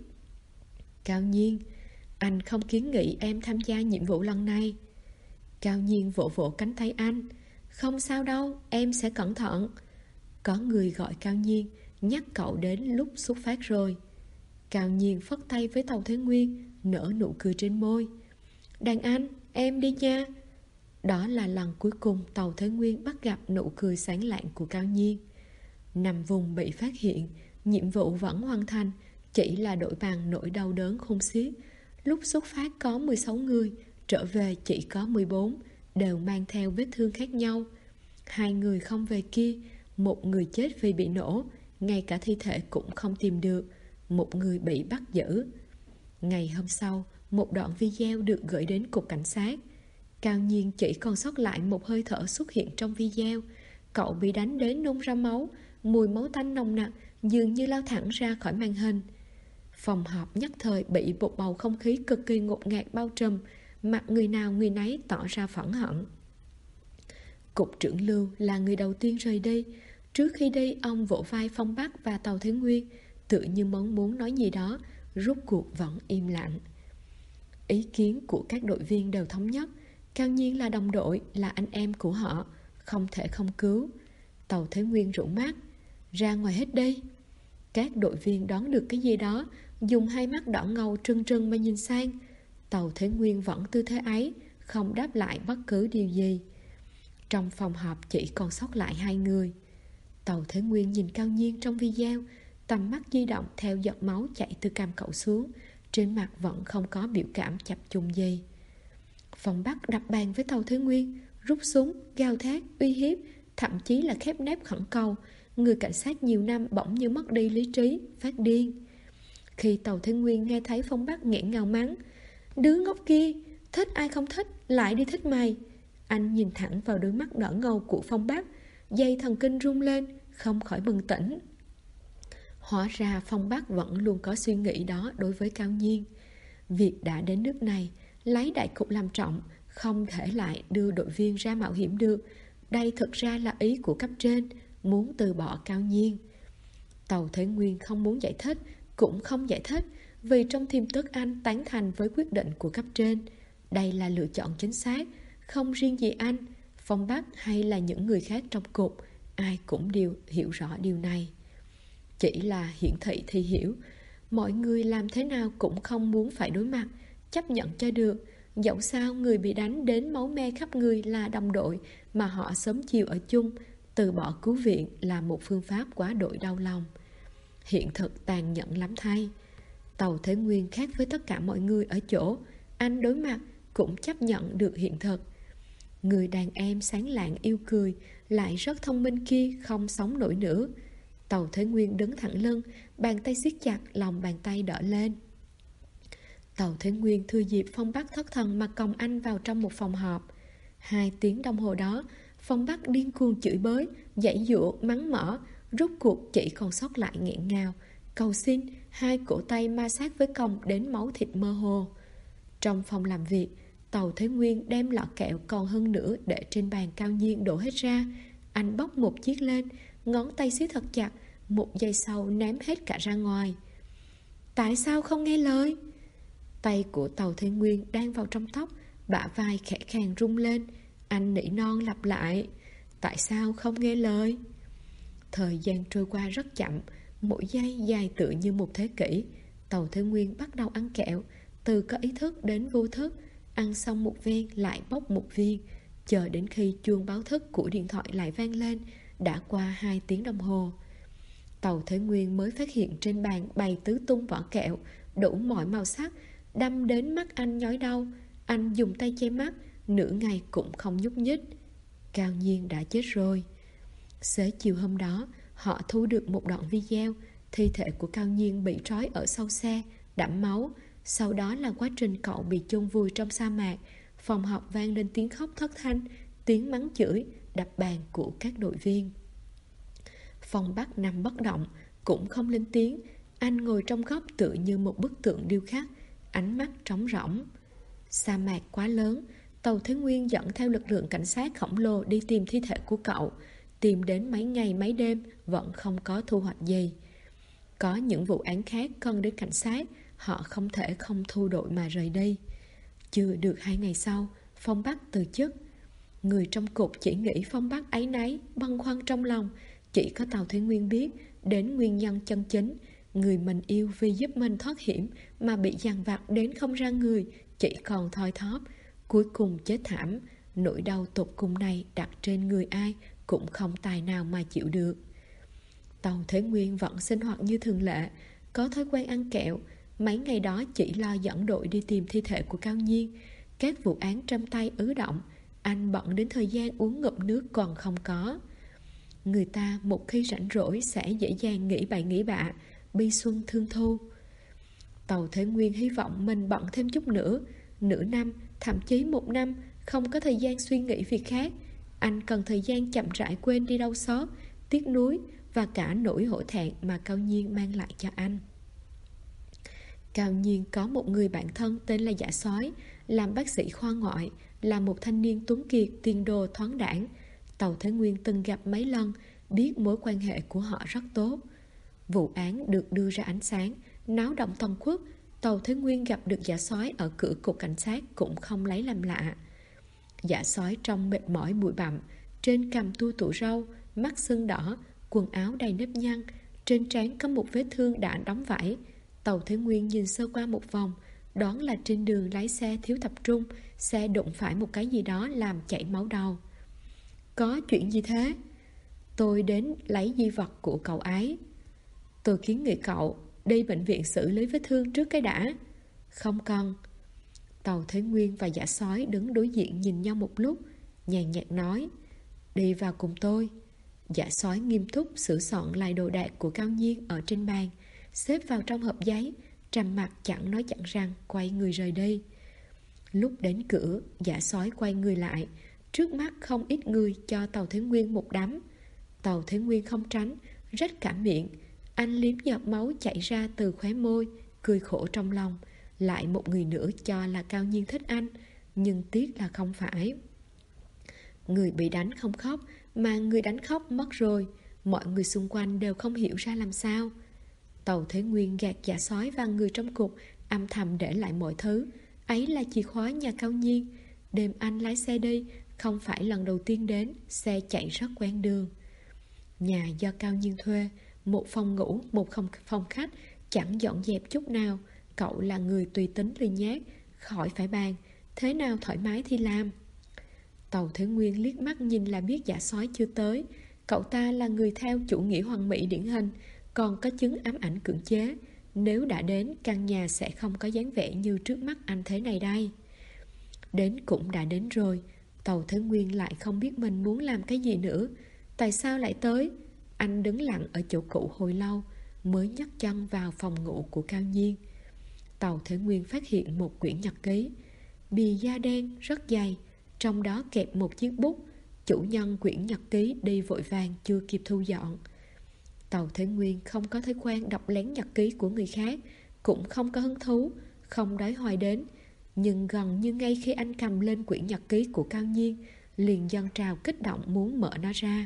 Cao Nhiên, anh không kiến nghị em tham gia nhiệm vụ lần này. Cao Nhiên vỗ vỗ cánh tay anh. Không sao đâu, em sẽ cẩn thận. Có người gọi Cao Nhiên, nhắc cậu đến lúc xuất phát rồi. Cao Nhiên phất tay với Tàu Thế Nguyên, nở nụ cười trên môi. Đàn anh, em đi nha. Đó là lần cuối cùng Tàu Thế Nguyên bắt gặp nụ cười sáng lạng của Cao Nhiên. Nằm vùng bị phát hiện, nhiệm vụ vẫn hoàn thành, chỉ là đổi bằng nỗi đau đớn khôn xiết. Lúc xuất phát có 16 người, trở về chỉ có 14, đều mang theo vết thương khác nhau. 2 người không về kia, 1 người chết vì bị nổ, ngay cả thi thể cũng không tìm được, 1 người bị bắt giữ. Ngày hôm sau, một đoạn video được gửi đến cục cảnh sát. Cao Nhiên chỉ còn sót lại một hơi thở xuất hiện trong video. Cậu bị đánh đến nôn ra máu, mùi máu tanh nồng nặc dường như lao thẳng ra khỏi màn hình. Phòng họp nhất thời bị một bầu không khí cực kỳ ngột ngạt bao trùm, mặt người nào người nấy tỏ ra phẫn hận. Cục trưởng Lưu là người đầu tiên rời đi. Trước khi đi, ông vỗ vai Phong Bắc và Tàu Thế Nguyên, tự như muốn nói gì đó, rốt cuộc vẫn im lặng. Ý kiến của các đội viên đều thống nhất. Cao Nhiên là đồng đội, là anh em của họ, không thể không cứu. Tàu Thế Nguyên rũ mắt. Ra ngoài hết đi. Các đội viên đoán được cái gì đó, dùng hai mắt đỏ ngầu trừng trừng mà nhìn sang. Tàu Thế Nguyên vẫn tư thế ấy, không đáp lại bất cứ điều gì. Trong phòng họp chỉ còn sót lại 2 người. Tàu Thế Nguyên nhìn Cao Nhiên trong video, tầm mắt di động theo giọt máu chảy từ cằm cậu xuống, trên mặt vẫn không có biểu cảm chập chùng gì. Phong Bắc đập bàn với Tàu Thế Nguyên, rút súng, gào thét, uy hiếp, thậm chí là khép nép khẩn cầu. Người cảnh sát nhiều năm bỗng như mất đi lý trí, phát điên. Khi Tàu Thế Nguyên nghe thấy Phong Bắc nghẹn ngào mắng, đứa ngốc kia, thích ai không thích, lại đi thích mày. Anh nhìn thẳng vào đôi mắt đỏ ngầu của Phong Bắc, dây thần kinh rung lên, không khỏi bừng tỉnh. Hóa ra Phong Bắc vẫn luôn có suy nghĩ đó đối với Cao Nhiên. Việc đã đến nước này, lấy đại cục làm trọng, không thể lại đưa đội viên ra mạo hiểm được. Đây thực ra là ý của cấp trên, muốn từ bỏ Cao Nhiên. Tàu Thế Nguyên không muốn giải thích, cũng không giải thích, vì trong tiềm thức anh tán thành với quyết định của cấp trên. Đây là lựa chọn chính xác, không riêng gì anh, Phong Bắc hay là những người khác trong cục, ai cũng đều hiểu rõ điều này. Chỉ là hiển thị thì hiểu, mọi người làm thế nào cũng không muốn phải đối mặt, chấp nhận cho được. Dẫu sao người bị đánh đến máu me khắp người là đồng đội mà họ sớm chiều ở chung, từ bỏ cứu viện là một phương pháp quá đội đau lòng. Hiện thực tàn nhẫn lắm thay. Tàu Thế Nguyên khác với tất cả mọi người ở chỗ, anh đối mặt cũng chấp nhận được hiện thực. Người đàn em sáng lạng yêu cười, lại rất thông minh kia không sống nổi nữa. Tàu Thế Nguyên đứng thẳng lưng, bàn tay siết chặt, lòng bàn tay đỡ lên. Tàu Thế Nguyên thừa dịp Phong Bắc thất thần mà còng anh vào trong một phòng họp. 2 tiếng đồng hồ đó, Phong Bắc điên cuồng chửi bới, giãy giụa, mắng mỏ, rốt cuộc chỉ còn sót lại nghẹn ngào, cầu xin, 2 cổ tay ma sát với còng đến máu thịt mơ hồ. Trong phòng làm việc, Tàu Thế Nguyên đem lọ kẹo còn hơn nữa để trên bàn Cao Nhiên đổ hết ra. Anh bóc một chiếc lên, ngón tay siết thật chặt, một giây sau ném hết cả ra ngoài. Tại sao không nghe lời? Tay của Tàu Thế Nguyên đang vào trong tóc, bả vai khẽ khàng rung lên. Anh nỉ non lặp lại, tại sao không nghe lời? Thời gian trôi qua rất chậm, mỗi giây dài tựa như một thế kỷ. Tàu Thế Nguyên bắt đầu ăn kẹo, từ có ý thức đến vô thức, ăn xong một viên lại bóc một viên, chờ đến khi chuông báo thức của điện thoại lại vang lên. Đã qua 2 tiếng đồng hồ. Tàu Thế Nguyên mới phát hiện trên bàn bày tứ tung vỏ kẹo đủ mọi màu sắc, đâm đến mắt anh nhói đau. Anh dùng tay che mắt, nửa ngày cũng không nhúc nhích. Cao Nhiên đã chết rồi. Xế chiều hôm đó, họ thu được một đoạn video. Thi thể của Cao Nhiên bị trói ở sau xe, đẫm máu. Sau đó là quá trình cậu bị chôn vùi trong sa mạc. Phòng học vang lên tiếng khóc thất thanh, tiếng mắng chửi, đập bàn của các đội viên. Phong Bắc nằm bất động, cũng không lên tiếng. Anh ngồi trong góc tựa như một bức tượng điêu khắc, ánh mắt trống rỗng. Sa mạc quá lớn, Tàu Thế Nguyên dẫn theo lực lượng cảnh sát khổng lồ đi tìm thi thể của cậu. Tìm đến mấy ngày mấy đêm vẫn không có thu hoạch gì. Có những vụ án khác cần đến cảnh sát, họ không thể không thu đội mà rời đi. Chưa được 2 ngày sau, Phong Bắc từ chức. Người trong cục chỉ nghĩ Phong Bắc áy náy, băn khoăn trong lòng. Chỉ có Tàu Thế Nguyên biết đến nguyên nhân chân chính. Người mình yêu vì giúp mình thoát hiểm mà bị dằn vặt đến không ra người, chỉ còn thoi thóp, cuối cùng chết thảm. Nỗi đau tột cùng này đặt trên người ai cũng không tài nào mà chịu được. Tàu Thế Nguyên vẫn sinh hoạt như thường lệ, có thói quen ăn kẹo. Mấy ngày đó chỉ lo dẫn đội đi tìm thi thể của Cao Nhiên. Các vụ án trong tay ứ động, anh bận đến thời gian uống ngụm nước còn không có. Người ta một khi rảnh rỗi sẽ dễ dàng nghĩ bậy nghĩ bạ, bi xuân thương thu. Tàu Thế Nguyên hy vọng mình bận thêm chút nữa, nửa năm, thậm chí 1 năm, không có thời gian suy nghĩ việc khác. Anh cần thời gian chậm rãi quên đi đau xót, tiếc nuối và cả nỗi hổ thẹn mà Cao Nhiên mang lại cho anh. Cao Nhiên có một người bạn thân tên là Dạ Sói, làm bác sĩ khoa ngoại, là một thanh niên tuấn kiệt, tiền đồ thoáng đãng. Tàu Thế Nguyên từng gặp mấy lần, biết mối quan hệ của họ rất tốt. Vụ án được đưa ra ánh sáng, náo động toàn quốc. Tàu Thế Nguyên gặp được Dạ Sói ở cửa cục cảnh sát cũng không lấy làm lạ. Dạ Sói trông mệt mỏi bụi bặm, trên cằm tua tụ râu, mắt sưng đỏ, quần áo đầy nếp nhăn, trên trán có một vết thương đã đóng vải. Tàu Thế Nguyên nhìn sơ qua một vòng, đoán là trên đường lái xe thiếu tập trung, xe đụng phải một cái gì đó làm chảy máu đầu. Có chuyện gì thế? Tôi đến lấy di vật của cậu ấy. Tôi kiến nghị cậu đi bệnh viện xử lý vết thương trước cái đã. Không cần. Tàu Thế Nguyên và Dạ Sói đứng đối diện nhìn nhau một lúc, nhàn nhạt nói, đi vào cùng tôi. Dạ Sói nghiêm túc sửa soạn lại đồ đạc của Cao Nhiên ở trên bàn, xếp vào trong hộp giấy, trầm mặc chẳng nói chẳng rằng quay người rời đi. Lúc đến cửa, Dạ Sói quay người lại, trước mắt không ít người cho Tàu Thế Nguyên một đấm. Tàu Thế Nguyên không tránh, rách cả miệng. Anh liếm giọt máu chảy ra từ khóe môi, cười khổ trong lòng. Lại một người nữa cho là Cao Nhiên thích anh, nhưng tiếc là không phải. Người bị đánh không khóc, mà người đánh khóc mất rồi. Mọi người xung quanh đều không hiểu ra làm sao. Tàu Thế Nguyên gạt Dạ Sói và người trong cục, âm thầm để lại mọi thứ. Ấy là chìa khóa nhà Cao Nhiên. Đêm anh lái xe đi, không phải lần đầu tiên đến, xe chạy rất quen đường. Nhà do Cao Nhiên thuê, một phòng ngủ, một phòng khách, chẳng dọn dẹp chút nào. Cậu là người tùy tính lười nhác, khỏi phải bàn, thế nào thoải mái thì làm. Tàu Thế Nguyên liếc mắt nhìn là biết Dạ Sói chưa tới. Cậu ta là người theo chủ nghĩa hoàn mỹ điển hình, còn có chứng ám ảnh cưỡng chế. Nếu đã đến, căn nhà sẽ không có dáng vẻ như trước mắt anh thế này đây. Đến cũng đã đến rồi. Tàu Thế Nguyên lại không biết mình muốn làm cái gì nữa. Tại sao lại tới? Anh đứng lặng ở chỗ cũ hồi lâu, mới nhấc chân vào phòng ngủ của Cao Nhiên. Tàu Thế Nguyên phát hiện một quyển nhật ký, bìa da đen rất dày, trong đó kẹp một chiếc bút. Chủ nhân quyển nhật ký đi vội vàng chưa kịp thu dọn. Tàu Thế Nguyên không có thói quen đọc lén nhật ký của người khác, cũng không có hứng thú, không đói hoài đến. Nhưng gần như ngay khi anh cầm lên quyển nhật ký của Cao Nhiên, liền dâng trào kích động muốn mở nó ra.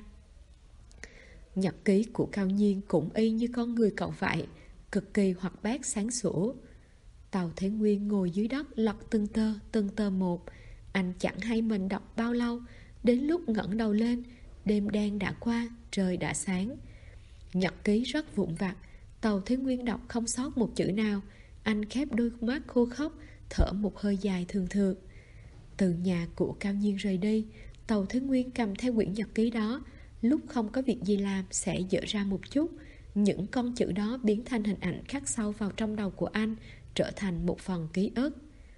Nhật ký của Cao Nhiên cũng y như con người cậu vậy, cực kỳ hoạt bát sáng sủa. Tàu Thế Nguyên ngồi dưới đất lật từng tơ một. Anh chẳng hay mình đọc bao lâu. Đến lúc ngẩng đầu lên, đêm đen đã qua, trời đã sáng. Nhật ký rất vụn vặt, Tàu Thế Nguyên đọc không sót một chữ nào. Anh khép đôi mắt khô khốc, thở một hơi dài thường thượt. Từ nhà của Cao Nhiên rời đi, Tàu Thế Nguyên cầm theo quyển nhật ký đó. Lúc không có việc gì làm sẽ dở ra một chút. Những con chữ đó biến thành hình ảnh khắc sâu vào trong đầu của anh, trở thành một phần ký ức.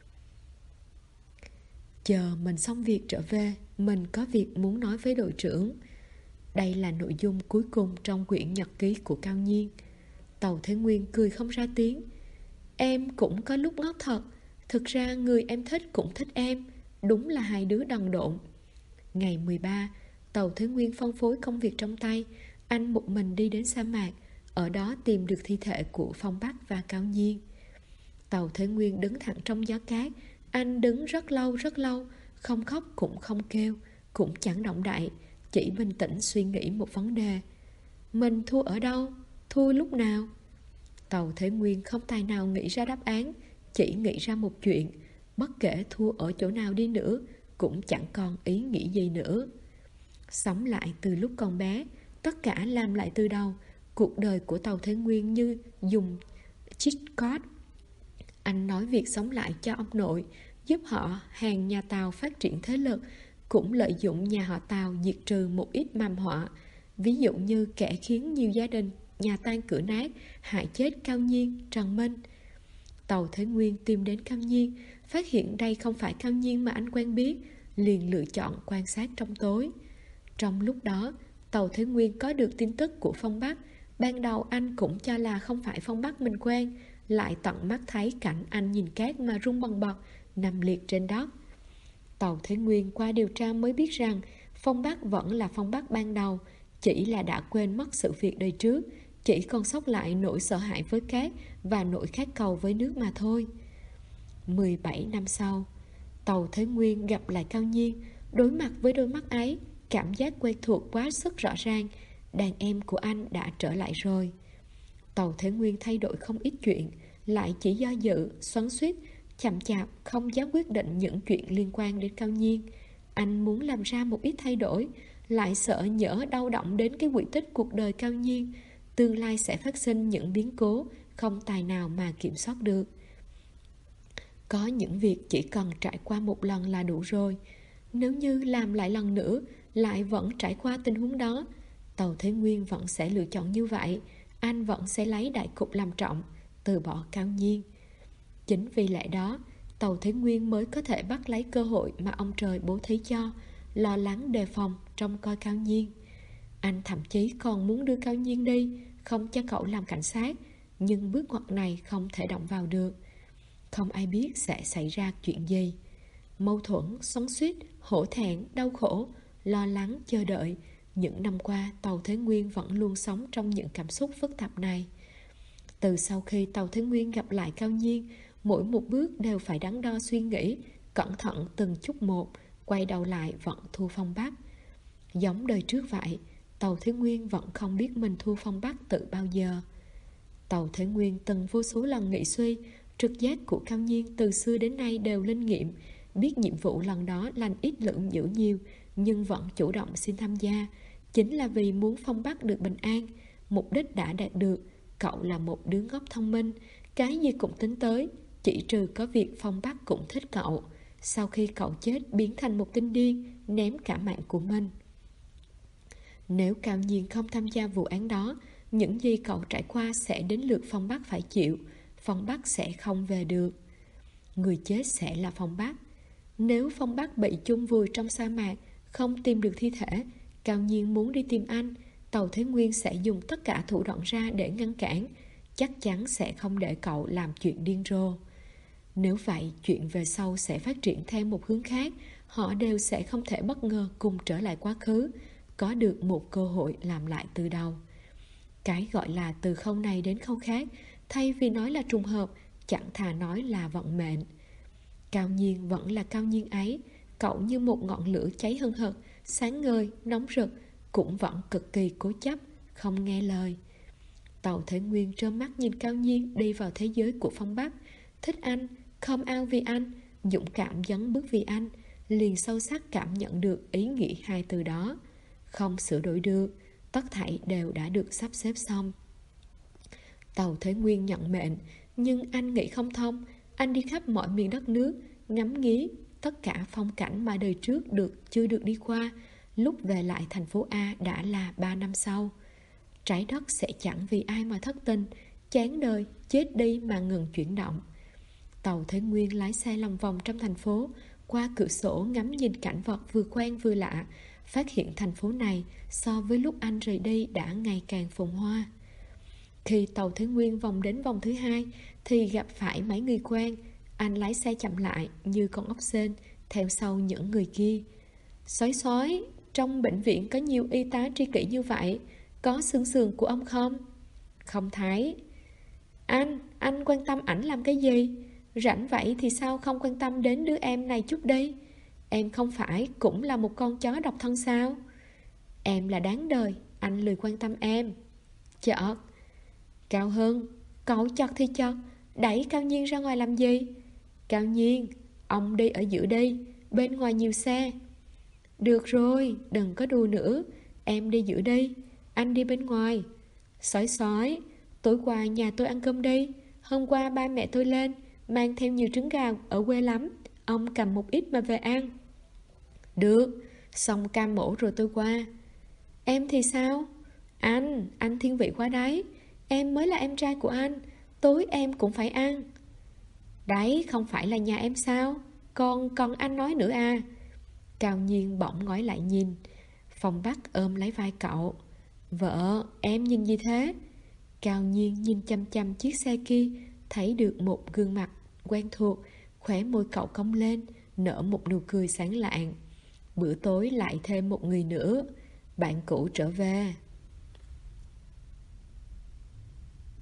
Chờ mình xong việc trở về, mình có việc muốn nói với đội trưởng. Đây là nội dung cuối cùng trong quyển nhật ký của Cao Nhiên. Tàu Thế Nguyên cười không ra tiếng. Em cũng có lúc ngốc thật. Thực ra người em thích cũng thích em. Đúng là hai đứa đần độn. Ngày 13, Tàu Thế Nguyên phân phối công việc trong tay. Anh một mình đi đến sa mạc. Ở đó tìm được thi thể của Phong Bắc và Cao Nhiên. Tàu Thế Nguyên đứng thẳng trong gió cát. Anh đứng rất lâu, không khóc cũng không kêu, cũng chẳng động đậy, chỉ bình tĩnh suy nghĩ một vấn đề. Mình thua ở đâu? Thua lúc nào? Tàu Thế Nguyên không tài nào nghĩ ra đáp án, chỉ nghĩ ra một chuyện. Bất kể thua ở chỗ nào đi nữa, cũng chẳng còn ý nghĩ gì nữa. Sống lại từ lúc còn bé, tất cả làm lại từ đầu. Cuộc đời của Tàu Thế Nguyên như dùng cheat code. Anh nói việc sống lại cho ông nội, giúp họ hàng nhà Tàu phát triển thế lực, cũng lợi dụng nhà họ Tàu diệt trừ một ít mầm họa. Ví dụ như kẻ khiến nhiều gia đình nhà tan cửa nát, hại chết Cao Nhiên, Trần Minh. Tàu Thế Nguyên tìm đến Cao Nhiên, phát hiện đây không phải Cao Nhiên mà anh quen biết, liền lựa chọn quan sát trong tối. Trong lúc đó, Tàu Thế Nguyên có được tin tức của Phong Bắc. Ban đầu anh cũng cho là không phải Phong Bắc mình quen, lại tận mắt thấy cảnh anh nhìn cát mà run bần bật, nằm liệt trên đất. Tàu Thế Nguyên qua điều tra mới biết rằng Phong Bắc vẫn là Phong Bắc ban đầu, chỉ là đã quên mất sự việc đời trước, chỉ còn sót lại nỗi sợ hãi với cát và nỗi khát cầu với nước mà thôi. 17 năm sau, Tàu Thế Nguyên gặp lại Cao Nhiên. Đối mặt với đôi mắt ấy, cảm giác quen thuộc quá sức rõ ràng. Đàn em của anh đã trở lại rồi. Tàu Thế Nguyên thay đổi không ít chuyện, lại chỉ do dự, xoắn xuýt, chậm chạp, không dám quyết định những chuyện liên quan đến Cao Nhiên. Anh muốn làm ra một ít thay đổi, lại sợ nhỡ đau động đến cái quỹ tích cuộc đời Cao Nhiên, tương lai sẽ phát sinh những biến cố không tài nào mà kiểm soát được. Có những việc chỉ cần trải qua một lần là đủ rồi. Nếu như làm lại lần nữa, lại vẫn trải qua tình huống đó, Tàu Thế Nguyên vẫn sẽ lựa chọn như vậy. Anh vẫn sẽ lấy đại cục làm trọng, từ bỏ Cao Nhiên. Chính vì lẽ đó, Tàu Thế Nguyên mới có thể bắt lấy cơ hội mà ông trời bố thí cho, lo lắng đề phòng trông coi Cao Nhiên. Anh thậm chí còn muốn đưa Cao Nhiên đi, không cho cậu làm cảnh sát, nhưng bước ngoặt này không thể động vào được. Không ai biết sẽ xảy ra chuyện gì. Mâu thuẫn, xoắn xuýt, hổ thẹn, đau khổ, lo lắng, chờ đợi. Những năm qua, Tàu Thế Nguyên vẫn luôn sống trong những cảm xúc phức tạp này. Từ sau khi Tàu Thế Nguyên gặp lại Cao Nhiên, mỗi một bước đều phải đắn đo suy nghĩ, cẩn thận từng chút một, quay đầu lại vẫn thua Phong Bắc. Giống đời trước vậy, Tàu Thế Nguyên vẫn không biết mình thua Phong Bắc từ bao giờ. Tàu Thế Nguyên từng vô số lần nghĩ suy, trực giác của Cao Nhiên từ xưa đến nay đều linh nghiệm, biết nhiệm vụ lần đó lành ít lưỡng dữ nhiều, nhưng vẫn chủ động xin tham gia, chính là vì muốn Phong Bắc được bình an. Mục đích đã đạt được. Cậu là một đứa ngốc thông minh, cái gì cũng tính tới, chỉ trừ có việc Phong Bắc cũng thích cậu. Sau khi cậu chết biến thành một tinh điên, ném cả mạng của mình. Nếu Cao Nhiên không tham gia vụ án đó, những gì cậu trải qua sẽ đến lượt Phong Bắc phải chịu. Phong Bắc sẽ không về được. Người chết sẽ là Phong Bắc. Nếu Phong Bắc bị chôn vùi trong sa mạc, không tìm được thi thể, Cao Nhiên muốn đi tìm anh, Tàu Thế Nguyên sẽ dùng tất cả thủ đoạn ra để ngăn cản, chắc chắn sẽ không để cậu làm chuyện điên rồ. Nếu vậy, chuyện về sau sẽ phát triển theo một hướng khác, họ đều sẽ không thể bất ngờ cùng trở lại quá khứ, có được một cơ hội làm lại từ đầu. Cái gọi là từ khâu này đến khâu khác, thay vì nói là trùng hợp, chẳng thà nói là vận mệnh. Cao Nhiên vẫn là Cao Nhiên ấy, cậu như một ngọn lửa cháy hừng hực, sáng ngời, nóng rực, cũng vẫn cực kỳ cố chấp, không nghe lời. Tàu Thế Nguyên trơ mắt nhìn Cao Nhiên đi vào thế giới của Phong Bắc, thích anh, không ao vì anh, dũng cảm dấn bước vì anh, liền sâu sắc cảm nhận được ý nghĩa hai từ đó. Không sửa đổi được, tất thảy đều đã được sắp xếp xong. Tàu Thế Nguyên nhận mệnh, nhưng anh nghĩ không thông, Anh đi khắp mọi miền đất nước, ngắm nghía tất cả phong cảnh mà đời trước chưa được đi qua. Lúc về lại thành phố A đã là 3 năm sau. Trái đất sẽ chẳng vì ai mà thất tình, chán đời, chết đi mà ngừng chuyển động. Tàu Thế Nguyên lái xe lòng vòng trong thành phố, qua cửa sổ ngắm nhìn cảnh vật vừa quen vừa lạ, phát hiện thành phố này so với lúc anh rời đi đã ngày càng phồn hoa. Khi tàu Thế Nguyên vòng đến vòng thứ hai thì gặp phải mấy người quen. Anh lái xe chậm lại như con ốc sên theo sau những người kia. Sói, trong bệnh viện có nhiều y tá tri kỷ như vậy, có xương sườn của ông không? Không thấy. Anh quan tâm ảnh làm cái gì? Rảnh vậy thì sao không quan tâm đến đứa em này chút đi? Em không phải cũng là một con chó độc thân sao? Em là đáng đời, anh lười quan tâm em. Chợt Cao Hưng, cậu chật thì chật, đẩy Cao Nhiên ra ngoài làm gì? Cao Nhiên, ông đi ở giữa đi, bên ngoài nhiều xe. Được rồi, đừng có đùa nữa, em đi giữa đi, anh đi bên ngoài. Sói, tối qua nhà tôi ăn cơm đi. Hôm qua ba mẹ tôi lên, mang theo nhiều trứng gà ở quê lắm, ông cầm một ít mà về ăn. Được, xong cam mổ rồi tôi qua. Em thì sao? Anh thiên vị quá đấy. Em mới là em trai của anh, tối em cũng phải ăn. Đấy, không phải là nhà em sao? Còn anh nói nữa à? Cao Nhiên bỗng ngoái lại nhìn. Phong Bắc ôm lấy vai cậu. Vợ, em nhìn gì thế? Cao Nhiên nhìn chăm chăm chiếc xe kia, thấy được một gương mặt quen thuộc. Khóe môi cậu cong lên, nở một nụ cười sáng lạng. Bữa tối lại thêm một người nữa. Bạn cũ trở về.